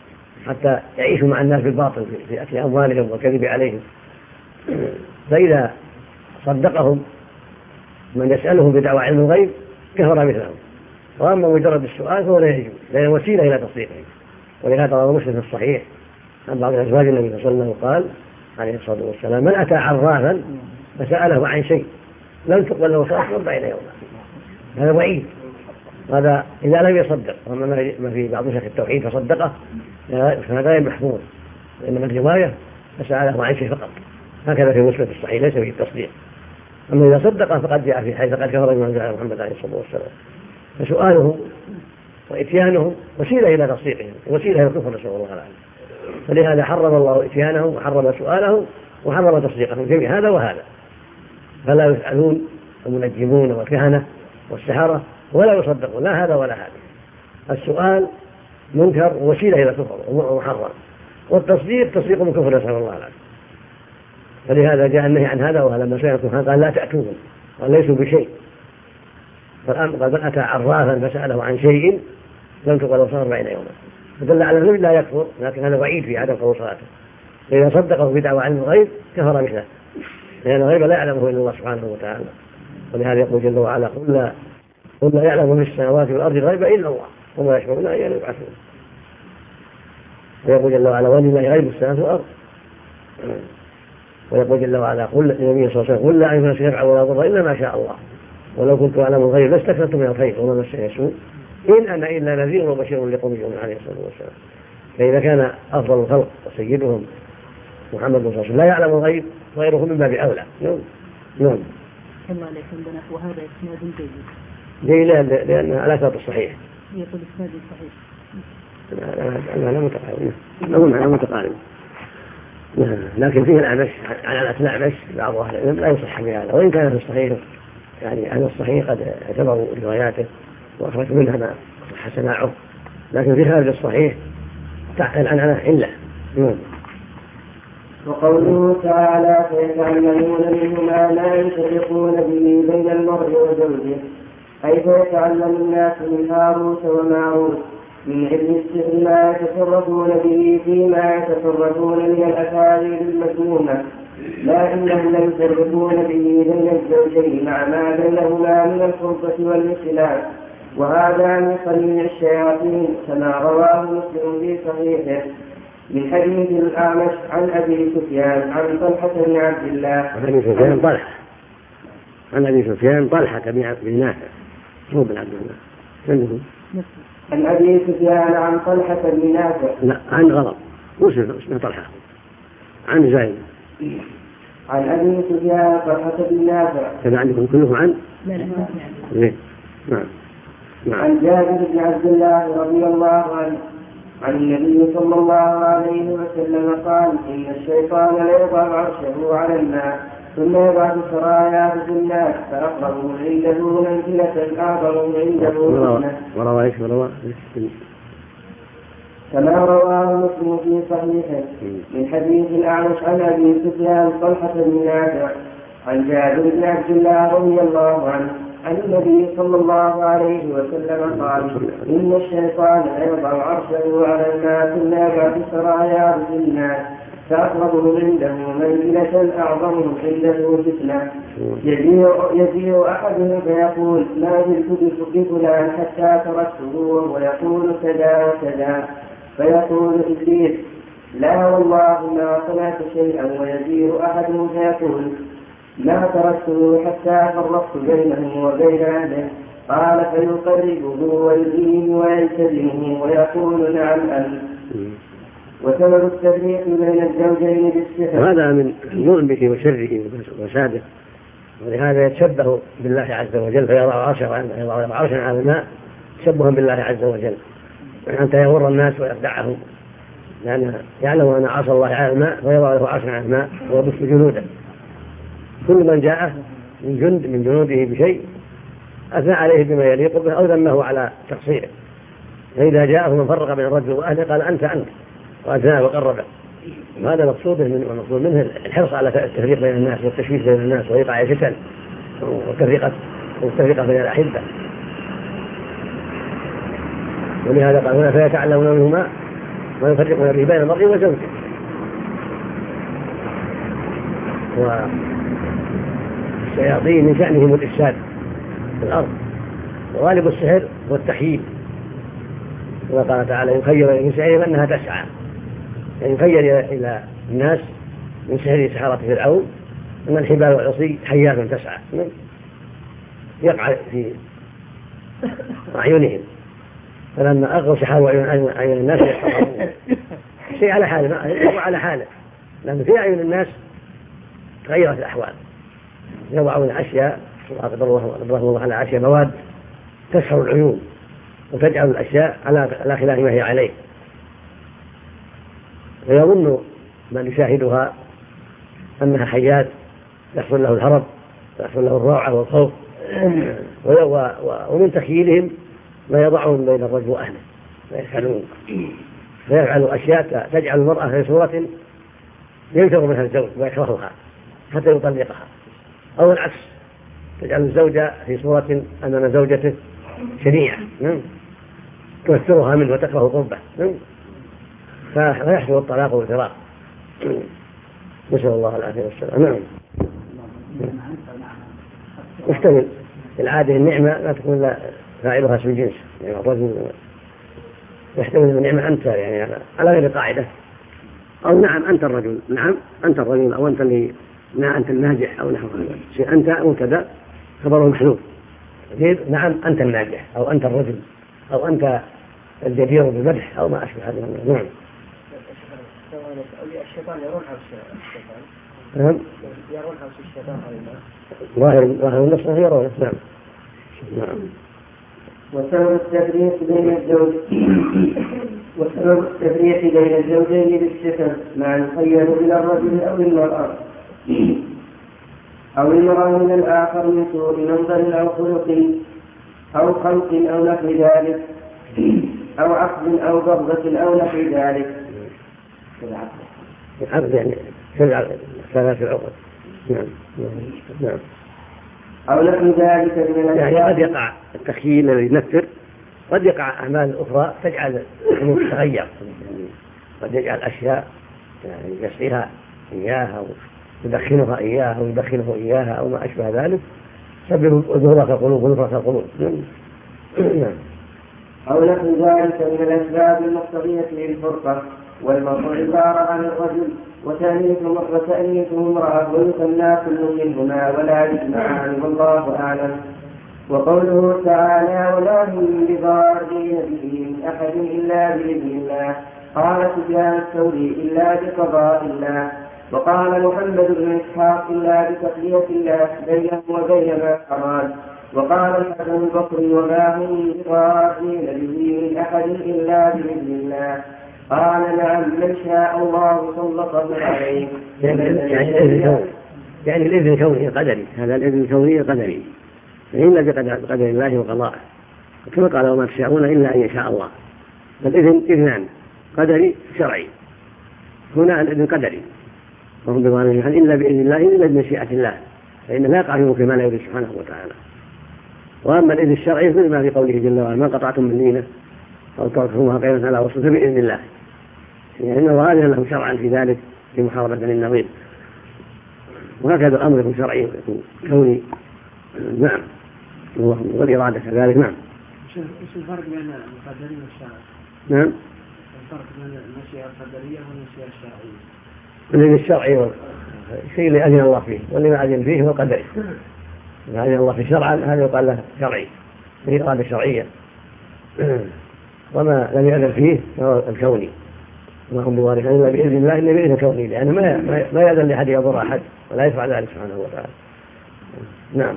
حتى يعيشوا مع الناس بالباطل في أكل أموالهم والكذب عليهم. فإذا صدقهم من يسألهم بدعوى علم الغيب كفر مثلهم، وأما مجرد السؤال فهو لا يجوز، لأنه وسيلة إلى تصديقهم. ولهذا روى مسلم في الصحيح عن بعض أزواج النبي صلى الله عليه وسلم قال عليه الصلاة والسلام: من أتى عرافا فسأله عن شيء لم تقبل له صلاة 40 يوما. هذا وعيد، هذا إذا لم يصدق. وأما ما في بعض نسخ التوحيد فصدقه فهذا غير محفوظ، إنما الرواية فسأله عن شيء فقط، هكذا في مسلم في الصحيح، ليس في التصديق. أما إذا صدق فقد جاء في حيث قد كفر بما جاء محمد عليه الصلاة والسلام. فسؤاله وإتيانه وسيلة إلى تصديقهم، وسيلة إلى الكفر، نسأل الله العافية. فلهذا حرم الله إتيانهم وحرم سؤالهم وحرم تصديقهم جميع هذا وهذا. فلا يسألون المنجمون والكهنة والسحرة ولا يصدقون لا هذا ولا هذا. السؤال منكر ووسيلة إلى الكفر ومحرم، والتصديق تصديق من كفر، نسأل الله العافية. فلهذا جاء النهي عن هذا. وهذا لما سئل الكهنة قال: لا تأتوهم، قال: ليسوا بشيء. فالآن قال: من أتى عرافا فسأله عن شيء لم تقبل صلاة 40 يوما. فدل على أنه لا يكفر، لكن هذا وعيد في عدم قبول صلاته. فإذا صدقه بدعوى علم الغيب كفر مثله، لأن الغيب لا يعلمه إلا الله سبحانه وتعالى. ولهذا يقول جل وعلا: قل لا يعلم في السماوات والأرض الغيب إلا الله وما يشعرون أيان يبعثون. ويقول جل وعلا: ولله غيب السماوات والأرض. ويقول جل وعلا: قل للنبي صلى الله عليه وسلم: قل لا أملك نفسي نفعا ولا ضرا إلا ما شاء الله ولو كنت أعلم الغيب لاستكثرت من الخير وما مسني سوء إن أنا إلا نذير وبشير لقوم يؤمنون عليه الصلاة والسلام. فإذا كان أفضل الخلق وسيدهم محمد صلى الله عليه وسلم لا يعلم الغيب غيره من باب أولى. نعم.
كما عليك عندنا وهذا إسناد
جيد لأنها على شرط الصحيح.
يقول إسناد صحيح.
لا متقارب. أقول معنى متقارب. لكن فيه الأعمش على الأعمش بعض أهل العلم لا يصح بهذا، وإن كان في الصحيح يعني أهل الصحيح قد اعتبروا رواياته وأخرج منها ما صح سماعه، لكن في خارج الصحيح العنعنة إلا.
وقوله تعالى: فيتعلمون منهما ما يفرقون به بين المرء وزوجه، أي فيتعلم الناس من هاروت وماروت من علم السر ما يتصرفون به فيما يتصرفون من الأساليب المذمومة، لا إنهم لا يفرقون به بين الزوجين مع ما بينهما من الخلطة والانسلاك، وهذا من صنيع الشياطين كما رواه مسلم في صحيحه من حديث الأعمش عن أبي سفيان عن طلحة بن عبد الله
عن أبي سفيان طلحة بن نافع مو بن عبد الله
عن أبي سفيان عن طلحة بن نافع
لا عن غرض اسمه طلحة عن زين
عن أبي سفيان طلحة بن نافع.
كذا عندكم كلهم عن؟ نعم.
عن جابر بن عبد الله رضي الله عنه عن النبي صلى الله عليه وسلم قال: إن الشيطان ليضع عرشه على الماء ثم يبعث سرايا في الناس فأقربهم عنده منزلة أعظم عنده فتنة. كما رواه مسلم في صحيحه من حديث الأعمش عن أبي سفيان طلحة بن نافع عن جابر بن عبد الله رضي الله عنه عن النبي صلى الله عليه وسلم قال: إن الشيطان يضع عرشه على الماء ثم يبعث سرايا في الناس فأقربهم عنده منزلة أعظمهم عنده فتنة. يجيء أحدهم فيقول: ما زلت بفلان حتى تركته وهو يقول كذا وكذا، فيقول إبليس: لا والله ما صنعت شيئا. ويجيء أحدهم فيقول: ما تركته حتى فرقت بينه وبين أهله. قال: فيقربه ويلهيه ويلتزمه ويقول: نعم أنت. وسبب التفريق بين الزوجين بالسحر،
وهذا من ظلمه وشره وفساده، ولهذا يتشبه بالله عز وجل فيضع عرشا على الماء تشبها بالله عز وجل حتى يغر الناس ويخدعهم، لأنه يعلم أن عرش الله على الماء فيضع له عرشا على الماء ويبث جنوده. كل من جاءه من جند من جنوده بشيء أثنى عليه بما يليق به أو ذمه على تقصيره، فإذا جاءه من فرق بين الرجل وأهله قال: أنت وأثناه وقربه. وهذا مقصود منه الحرص على التفريق بين الناس والتشويش بين الناس وإيقاع الفتن والتفرقة بين الأحبة. ولهذا قال هنا: فيتعلمون منهما ويفرقون به بين المرء وزوجه. والشياطين من شأنهم الإفساد في الأرض، وغالب السحر هو التحييل. وقال تعالى يخيل من سحرهم أنها تسعى، يعني يخيل إلى الناس من سحرة فرعون أن الحبال والعصي حيات تسعى يقع في أعينهم، فلما أغوا سحروا أعين الناس يستطيعون شيء على حاله وعلى حاله، لأن في أعين الناس تغيرت الأحوال، يضعون أشياء قدره الله على أشياء مواد تسحر العيون وتجعل الأشياء على خلاف ما هي عليه، ويظن من يشاهدها أنها حيات يحصل له الهرب ويحصل له الروعة والخوف. ومن تخيلهم ما يضعون بين الرجل وأهله فيفعلوا أشياء تجعل المرأة في صورة ينفر منها الزوج ويكرهها حتى يطلقها، أو العكس تجعل الزوجة في صورة أمام زوجته شنيعة تؤثرها منه وتكره قربه فيحصل الطلاق والفراق، نسأل الله العافية والسلام. نعم. يحتمل العادة النعمة لا تكون لا فاعلها اسم الجنس، يعني الرجل يحتمل النعمة أنت يعني على غير قاعدة، أو نعم أنت الرجل، نعم أنت الرجل، أو أنت اللي أنت الناجح أو نحو هذا شيء، أنت مبتدأ خبره محذوف، نعم أنت الناجح أو أنت الرجل أو أنت الجدير بالمدح أو ما أشبه هذا. نعم.
الشيطان يرون حوش الشيطان.
نعم.
يرون حوش الشيطان
ظاهر النص يرونه. نعم. نعم.
وسبب التفريق بين الزوجين بالصفة مع الخير إلى الرجل أو المرأة من الآخر من سوء منظر أو خلق أو خلق أو نحو ذلك أو عقد أو ضربة أو نحو ذلك.
العقد يعني ثلاث العقد. نعم.
أو نحو ذلك من
يعني قد يقع التخيل الذي ينفر، قد يقع أعمال أخرى تجعل الأمور تتغير، قد يجعل أشياء يعني يسقيها إياها ويدخنها إياها ويدخنه إياها أو ما أشبه ذلك سبب ظهورات القلوب ونفرة القلوب.
أو نحو ذلك من الأسباب المقتضية للفرقة، والمرء عبارة عن الرجل وتأنيثه امرأة ويثنى كل منهما ولا يجمعان والله أعلم. وقوله تعالى ولا هم بضارين به من أحد إلا بإذن الله، قال سفيان الثوري إلا بقضاء الله، وقال محمد بن إسحاق إلا بتقضية الله بينهم وبين ما أراد، وقال الحسن البصري وما هم بضارين به من أحد إلا بإذن الله، قال نعم من شاء الله سلطه عليه.
يعني الإذن الكوني قدري، هذا الإذن الكوني قدري، إلا بقدر الله وقضائه، كما قال وما تشاءون إلا أن يشاء الله. فالإذن إذنان، قدري شرعي. هنا الإذن قدري وهم بضارين إلا بإذن الله إلا بمشيئة الله، فإن لا يقع في ما لا يريد سبحانه وتعالى. وأما الإذن الشرعي مثل ما في قوله جل وعلا ما قطعتم من لينة أو تركتموها قيمة على رسول بإذن الله، يعني إنه غالبا له شرعا في ذلك في محاربة للنظير. وهكذا الأمر يكون شرعي ويكون كوني. نعم. والإرادة كذلك. نعم.
ايش الفرق بين القدرية والشرعية؟
نعم.
الفرق بين المشيئة القدرية والمشيئة الشرعية.
الذي الشرعي الشيء اللي أذن الله فيه، واللي ما أذن فيه هو قدري. ما أذن الله فيه شرعا هذا يقال له شرعي، فيه إرادة شرعية. وما لم يأذن فيه هو الكوني، وما هم بوارثين إلا بإذن الله إلا بإذن كوني، لأنه ما يأذن لأحد يضر أحد ولا يفعل ذلك سبحانه وتعالى. نعم.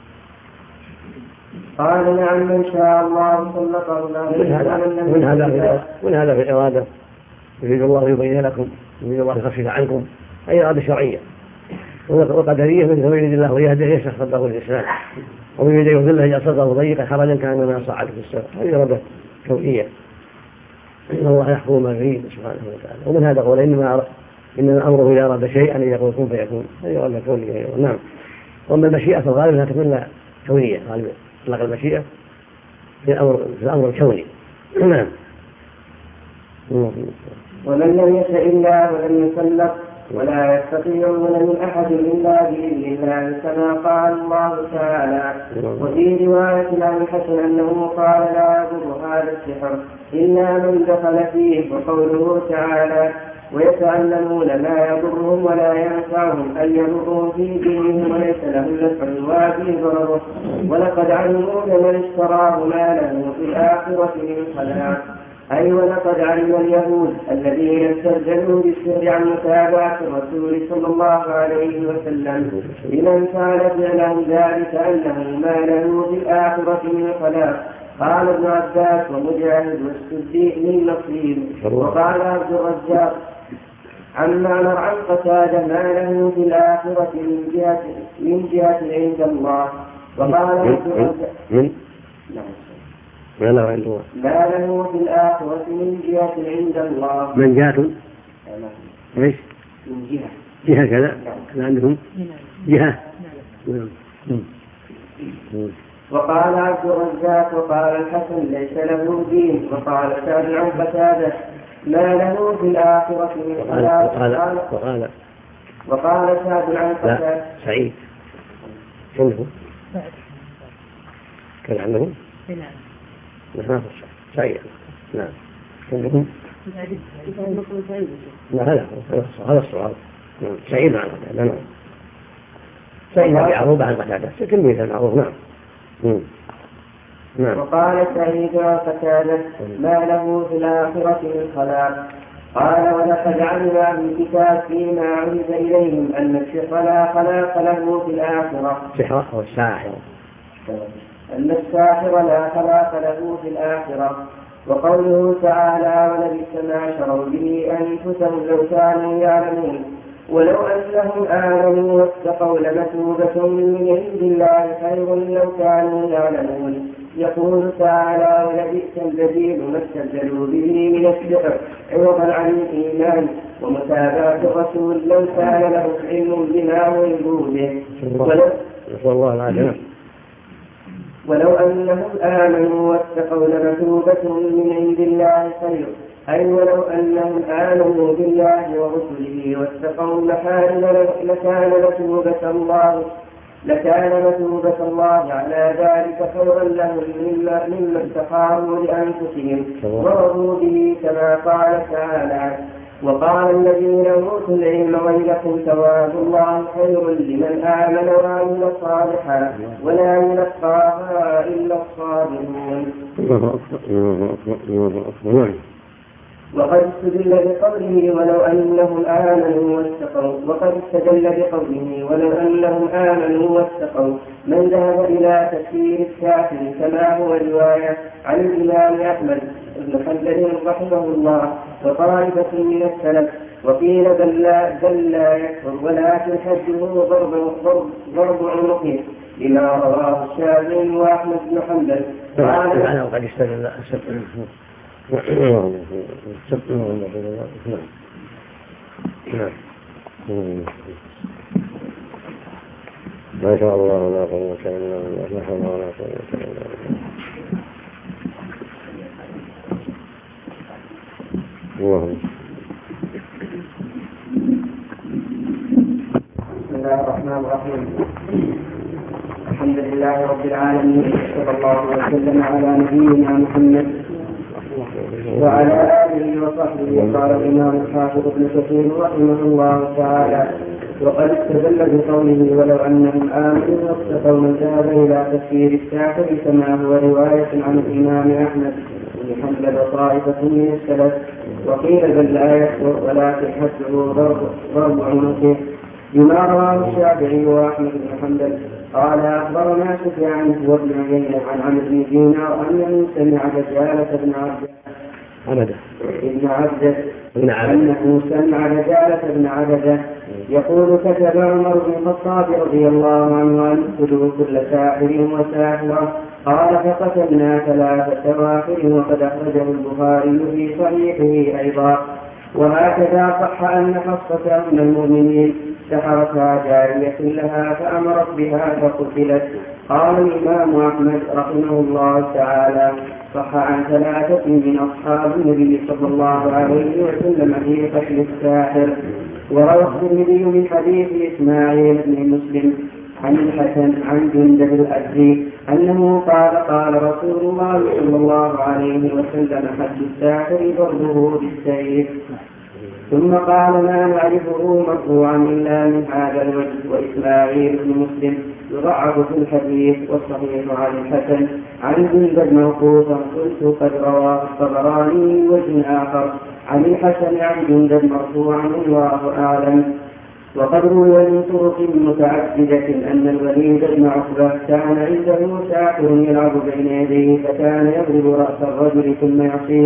قال نعم من شاء الله سلطه عليه.
من هذا في الإرادة يريد الله يبين لكم، يريد الله يخفف عنكم، أي إرادة شرعية. وقدرية مثل ما يريد الله ويهديه يشرح صدره للإسلام، ومن يريد يذله يجعل صدره ضيقا حرجا كأنما يصعد في السماء، هذه إرادة كونية. إن الله يحكم ما يريد سبحانه وتعالى. ومن هذا قول إنما أمره إذا أراد شيئا أن يقول كن فيكون، هذه إرادة كونية. نعم. وأما المشيئة فالغالب أنها تكون كونية، غالبا إطلاق المشيئة في الأمر الكوني. نعم.
ومن لم يشاء الله ولم يسلط ولا يستطيعون من أحد إلا بإذن الله كما قال الله تعالى. وفي رواية عن الحسن أنه قال لا يضر هذا السحر إلا من دخل فيه. وقوله تعالى ويتعلمون ما يضرهم ولا ينفعهم أن يضرهم في دينهم وليس لهم نفع وفي ضرره ولقد علموا لمن اشتراه ما له في الآخرة من خلاق. أي ولقد علم اليهود الذين استرجلوا بالسر عن متابعة الرسول صلى الله عليه وسلم لمن فعل فعله ذلك أنه ما له في الآخرة من خلاق. قال ابن عباس ومجاهد والسدي من نصيب. وقال عبد الرزاق عن معمر عن قتادة ما له في الآخرة من جهة عند الله. وقال عبد الرزاق
ما له عند الله
ما له في الآخرة من جهة عند الله.
من جهة ايش؟
من جهة
كذا عندهم جهة.
وقال عبد الرزاق وقال الحسن ليس له دين. وقال سعد عن قتادة ما له في الآخرة من خلاق. وقال سعد عن قتادة
سعيد عندهم كان عندهم نعم سعيد نعم عندهم هذا الصواب سعيد عن قتادة نعم سعيد معروف عن قتادة تلميذ معروف نعم.
وقال سعيد عن قتادة ما له في الآخرة من خلاق. قال ولقد علم أهل الكتاب فيما عرض إليهم أن السحر لا خلاق له في الآخرة.
السحر أو الساحر
أن الساحر لا خلاق له في الآخرة. وقوله تعالى ولبئس ما شروا به أنفسهم لو كانوا يعلمون ولو أنهم آمنوا واتقوا لمثوبة من عند الله خير لو كانوا يعلمون. يقول تعالى ولبئس البديل ما استبدلوا به من السحر عوضا عن الإيمان ومتابعة الرسول لو كان له علم بما ويلوا به. ولو أنهم آمنوا واتقوا لمثوبة من عند الله خير. أي ولو أنهم آمنوا بالله ورسله واتقوا المحارم لكان مثوبة الله على ذلك خيرا لهم مما استخاروا لأنفسهم ورضوا به كما قال تعالى وقال الذين أوتوا العلم ويلكم ثواب الله خير لمن آمن وعمل صالحا ولا يلقاها إلا الصابرون. وقد استدل بقوله ولو أنهم آمنوا واتقوا من ذهب إلى تفسير الكافر كما هو رواية عن الإمام أحمد بن حنبل رحمه الله وطائفة من السلف. وقيل بل لا يكفر ولكن حده ضرب عنقه لما رواه الشافعي وأحمد بن حنبل.
وقد استدل ما شاء الله لا قوة إلا بالله لا حول ولا قوة إلا بالله.
بسم الله الرحمن الرحيم. الحمد لله رب العالمين صلى الله وسلم على نبينا محمد وعلى آله وصحبه. قال الإمام الحافظ ابن كثير رحمه الله تعالى وقد استدل بقوله ولو أنهم آمنوا واتقوا من ذهب إلى تفسير الساحر كما هو رواية عن الإمام أحمد بن حنبل وطائفة من السلف. وقيل بل لا يكفر ولكن حده ضرب عنقه بما رواه الشافعي وأحمد بن حنبل. قال أخبرنا سفيان وابن عيينة عن عمرو بن دينار أنه سمع دجالة بن عبدة يقول كتب عمر بن الخطاب رضي الله عنه أن يقتلوا كل ساحر وساحرة. قال فقتلنا 3 سواحر وقد أخرجه البخاري في صحيحه أيضا. وهكذا صح أن حفصة أم المؤمنين سحرتها جارية لها فأمرت بها فقتلت. قال الإمام أحمد رحمه الله تعالى: صح عن 3 من أصحاب النبي صلى الله عليه وسلم في قتل الساحر. وروى الترمذي من حديث إسماعيل بن مسلم عن الحسن عن جندب الأزدي أنه قال: قال رسول الله صلى الله عليه وسلم: حد الساحر ضربه بالسيف. ثم قال: ما نعرفه مرفوعا إلا من هذا الوجه. وإسماعيل بن مسلم يضعف في الحديث، والصحيح عن الحسن عن جندب موقوفا. قلت: قد رواه الطبراني وجه آخر عن الحسن عن جندب مرفوعا والله أعلم. وقد روي من طرق متعددة أن الوليد بن عقبة كان عنده ساحر يلعب بين يديه، فكان يضرب رأس الرجل ثم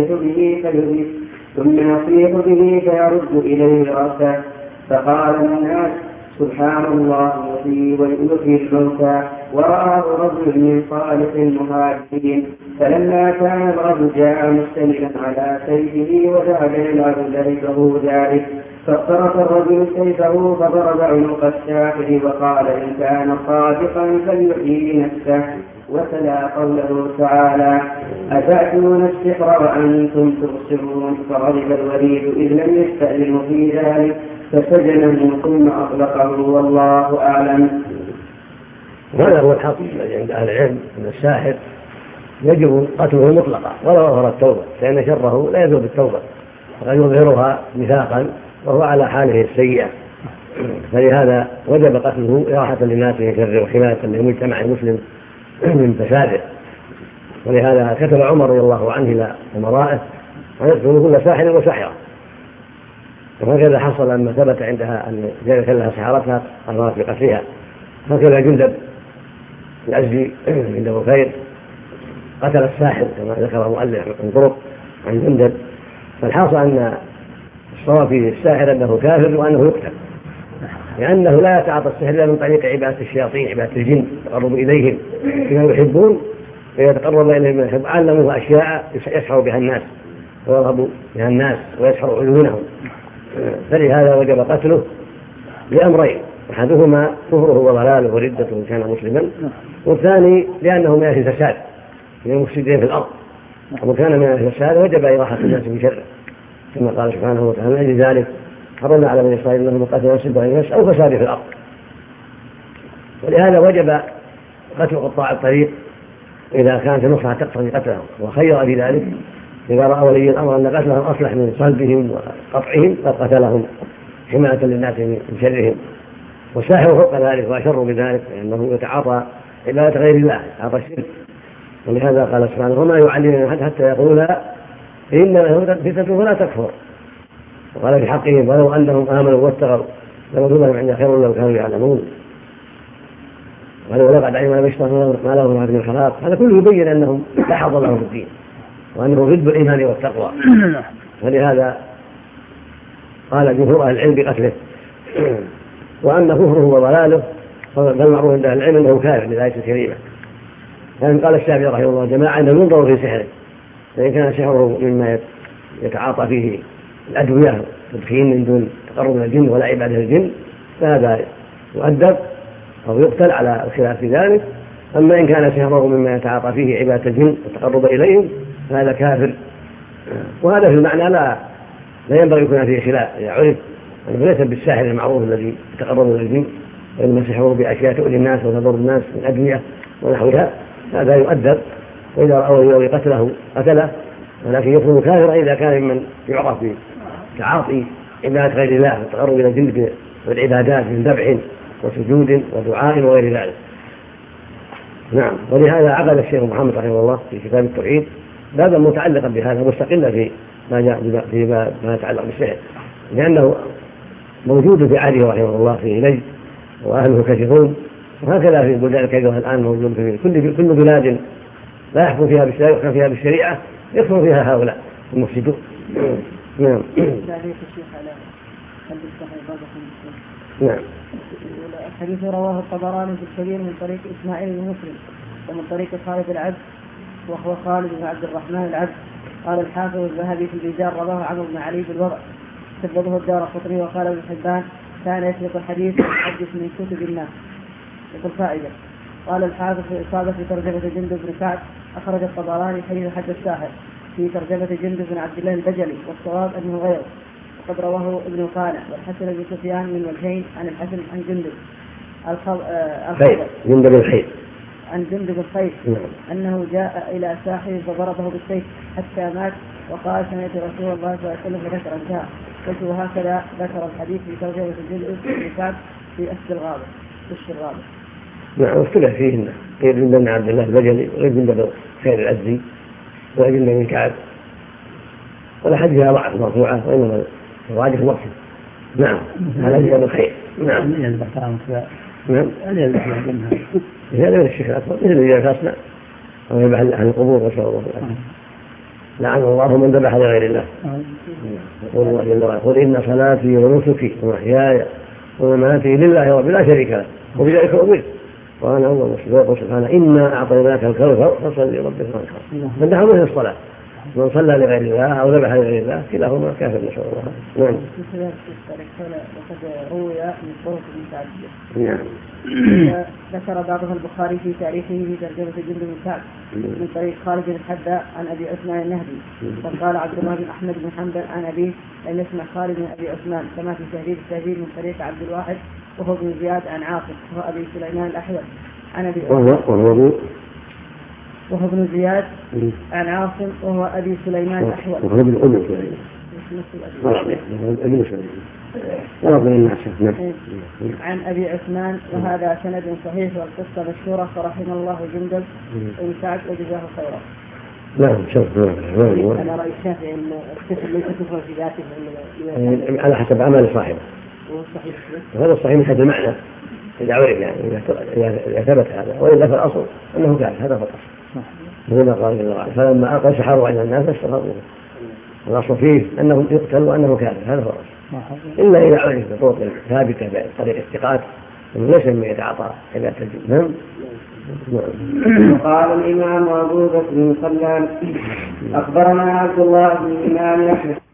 يصيح به فيرد إليه رأسه. فقال الناس: سبحان الله الذي يحيي الموتى. ورآه رجل من صالح المهاجرين، فلما كان الرجل جاء مستندا على سيفه وذهب يلعب لهبه ذلك، فاقترف الرجل سيفه فضرب عنق الساحر وقال: إن كان صادقا فليحيي نفسه. وتلا قوله تعالى: أتأتون السحر وأنتم تبصرون. فغضب الوليد إذ لم يستأذنوا في ذلك فسجنه ثم أطلقه والله أعلم.
وهذا هو الحق عند أهل العلم أن الساحر يجب قتله مطلقا ولو أظهر التوبة، لأن شره لا يزول بالتوبة، وقد يظهرها نفاقا وهو على حاله السيئة، فلهذا وجب قتله إراحة للناس من شره وحماية للمجتمع المسلم من فساده. ولهذا كتب عمر رضي الله عنه إلى أمرائه أن يقتلوا كل ساحر وساحرة، وهكذا حصل لما ثبت عندها أن ذلك لها سحرتها أمرت بقتلها. هكذا جندب الأزدي عند بكير قتل الساحر كما ذكر المؤلف من طرق عن جندب. فالحاصل أن الصواب في الساحر أنه كافر وأنه يقتل، لأنه لا يتعاطى السحر إلا من طريق عبادة الشياطين، عبادة الجن، يتقرب إليهم بما يحبون فيتقرب إليهم ما يحب. علموه أشياء يسحر بها الناس ويرهب بها الناس ويسحر عيونهم، فلهذا وجب قتله لأمرين: أحدهما كفره وضلاله وردته إن كان مسلما، والثاني لأنه من أهل الفساد من المفسدين في الأرض، ومن كان من أهل الفساد وجب إراحة الناس بشره، كما قال سبحانه وتعالى: لذلك حرمنا على بني إسرائيل أنهم قتلوا نفسا بغير نفس أو فساد في الأرض. ولهذا وجب قتل قطاع الطريق إذا كانت المصلحة تقتضي قتلهم، وخير في ذلك إذا رأى ولي الأمر أن قتلهم أصلح من صلبهم وقطعهم قد قتلهم حماية للناس من شرهم. والساحر فوق ذلك وأشر بذلك، لأنه يتعاطى عبادة غير الله، يتعاطى الشرك. ولهذا قال سبحانه: وما يعلمون حتى يقولا إنما فتنة فلا تكفر. وقال في حقهم: ولو أنهم آمنوا واتقوا لمثوبة عند خير لو كانوا يعلمون. ولو لقد علم المشترون ما له من الخلاق. هذا كله يبين أنهم لا حظ لهم في الدين، وأنه ضد الإيمان والتقوى. ولهذا قال جمهور أهل العلم بقتله. وأما كفره وضلاله فالمعروف عند أهل العلم أنه كافر بالآية الكريمة. يعني قال الشافعي رحمه الله جماعة أنه ينظر في سحره، فإن كان سحره مما يتعاطى فيه الأدوية تدخين من دون تقرب من الجن ولا عبادة الجن فهذا يؤدب أو يقتل على الخلاف في ذلك. أما إن كان سحره مما يتعاطى فيه عبادة الجن والتقرب إليهم فهذا كافر. وهذا في المعنى لا ينبغي يكون فيه خلاف، إذا عرف أنه ليس بالساحر المعروف الذي يتقرب إلى الجن، وإنما سحره بأشياء تؤذي الناس وتضر الناس من أدوية ونحوها، هذا يؤدب. وإذا رأوا قتله قتله، ولكن يكون كافرا إذا كان ممن يعرف بتعاطي عبادة غير الله والتقرب إلى الجن والعبادات من ذبح وسجود ودعاء وغير ذلك. نعم. ولهذا عقد الشيخ محمد رحمه الله في كتاب التوحيد بابا متعلقا بهذا مستقلا في ما جاء فيما يتعلق بالسحر، لأنه موجود في عهده رحمه الله في نجد وأهله كثيرون، وهكذا في البلدان الكثيرة الآن موجود في كل بلاد لا يحكم فيها بالشريعة يكفر فيها هؤلاء المفسدون. نعم. نعم.
الحديث رواه الطبراني في الكبير من طريق إسماعيل بن مسلم ومن طريق خالد العبد وهو خالد بن عبد الرحمن العبد. قال الحافظ الذهبي في البزار رواه عمرو بن علي بالوضع. سببه الدارقطني وقال ابن حبان كان يسبق الحديث ويحدث من كتب الناس. يقول فائدة. قال الحافظ في إصابة في ترجمة جندب بن كعب أخرج الطبراني حديث حد الساحر في ترجمة جندب بن عبد الله البجلي، والصواب أنه غيره، وقد رواه ابن قانع والحسن بن سفيان من وجهين عن الحسن عن جندب
جندب الخير
عن جندب الخير أنه جاء إلى ساحر فضربه بالسيف حتى مات، وقال سمعت رسول الله صلى الله عليه وسلم فذكر انتهى. قلت وهكذا ذكر الحديث في ترجمة جندب بن كعب في أسد الغابة.
نعم، اختلف فيه غير جندب بن عبد الله البجلي وغير جندب الخير الأزدي وغير جندب بن كعب، والأحاديث ضعف مرفوعة، وإنما الراجح مرسل. نعم، على جندب الخير. نعم. نعم. هذا من الشرك الأكبر مثل الذي فاسنا ويذبح عن القبور وسوى الله العافية. لعن الله من ذبح لغير الله. يقول الله جل وعلا قل إن صلاتي ونسكي ومحياي ومماتي لله رب لا شريك له وبذلك أمرت وأنا أول مسلم. ويقول سبحانه إنا أعطيناك الكوثر فصل لربك وانحر. فنحن مثل الصلاة، من صلى لغير الله أو ذبح لغير الله كلاهما كافر، نسأل الله. نعم.
وقد روي من طرق متعددة.
نعم.
ذكر بعضها البخاري في تاريخه في ترجمة جندب بن كعب من طريق خالد بن الحذاء عن أبي عثمان النهدي، وقال عبد الله بن أحمد بن حنبل عن أبيه لم يسمع خالد بن أبي عثمان، كما في تهذيب التهذيب من طريق عبد الواحد وهو بن زياد عن عاصم وهو أبي سليمان الأحول عن أبي وهو ابن زياد عن عاصم وهو أبي سليمان الأحول عن أبي عثمان، وهذا سند صحيح والقصة مشهورة، فرحم الله جندب بن كعب وجزاه خيرا.
نعم.
أنا رأي الشافعي أن الكفر ليس كفرا في ذاته
على حسب عمل صاحبه، وهذا الصحيح من حيث المعنى إذا عرف، يعني إذا ثبت هذا، وإلا فالأصل أنه كافر، هذا فقط. هنا قال جل وعلا فلما ألقى سحروا على الناس استغفروه، الأصل فيه أنه يقتل وأنه كافر، هذا هو الأصل. إلا إذا عرف بطرق ثابتة بطريق الثقات ليس مما يتعاطى إذا تجد.
وقال الإمام أبو بكر بن سلام أخبرنا عبد الله بن الإمام أحمد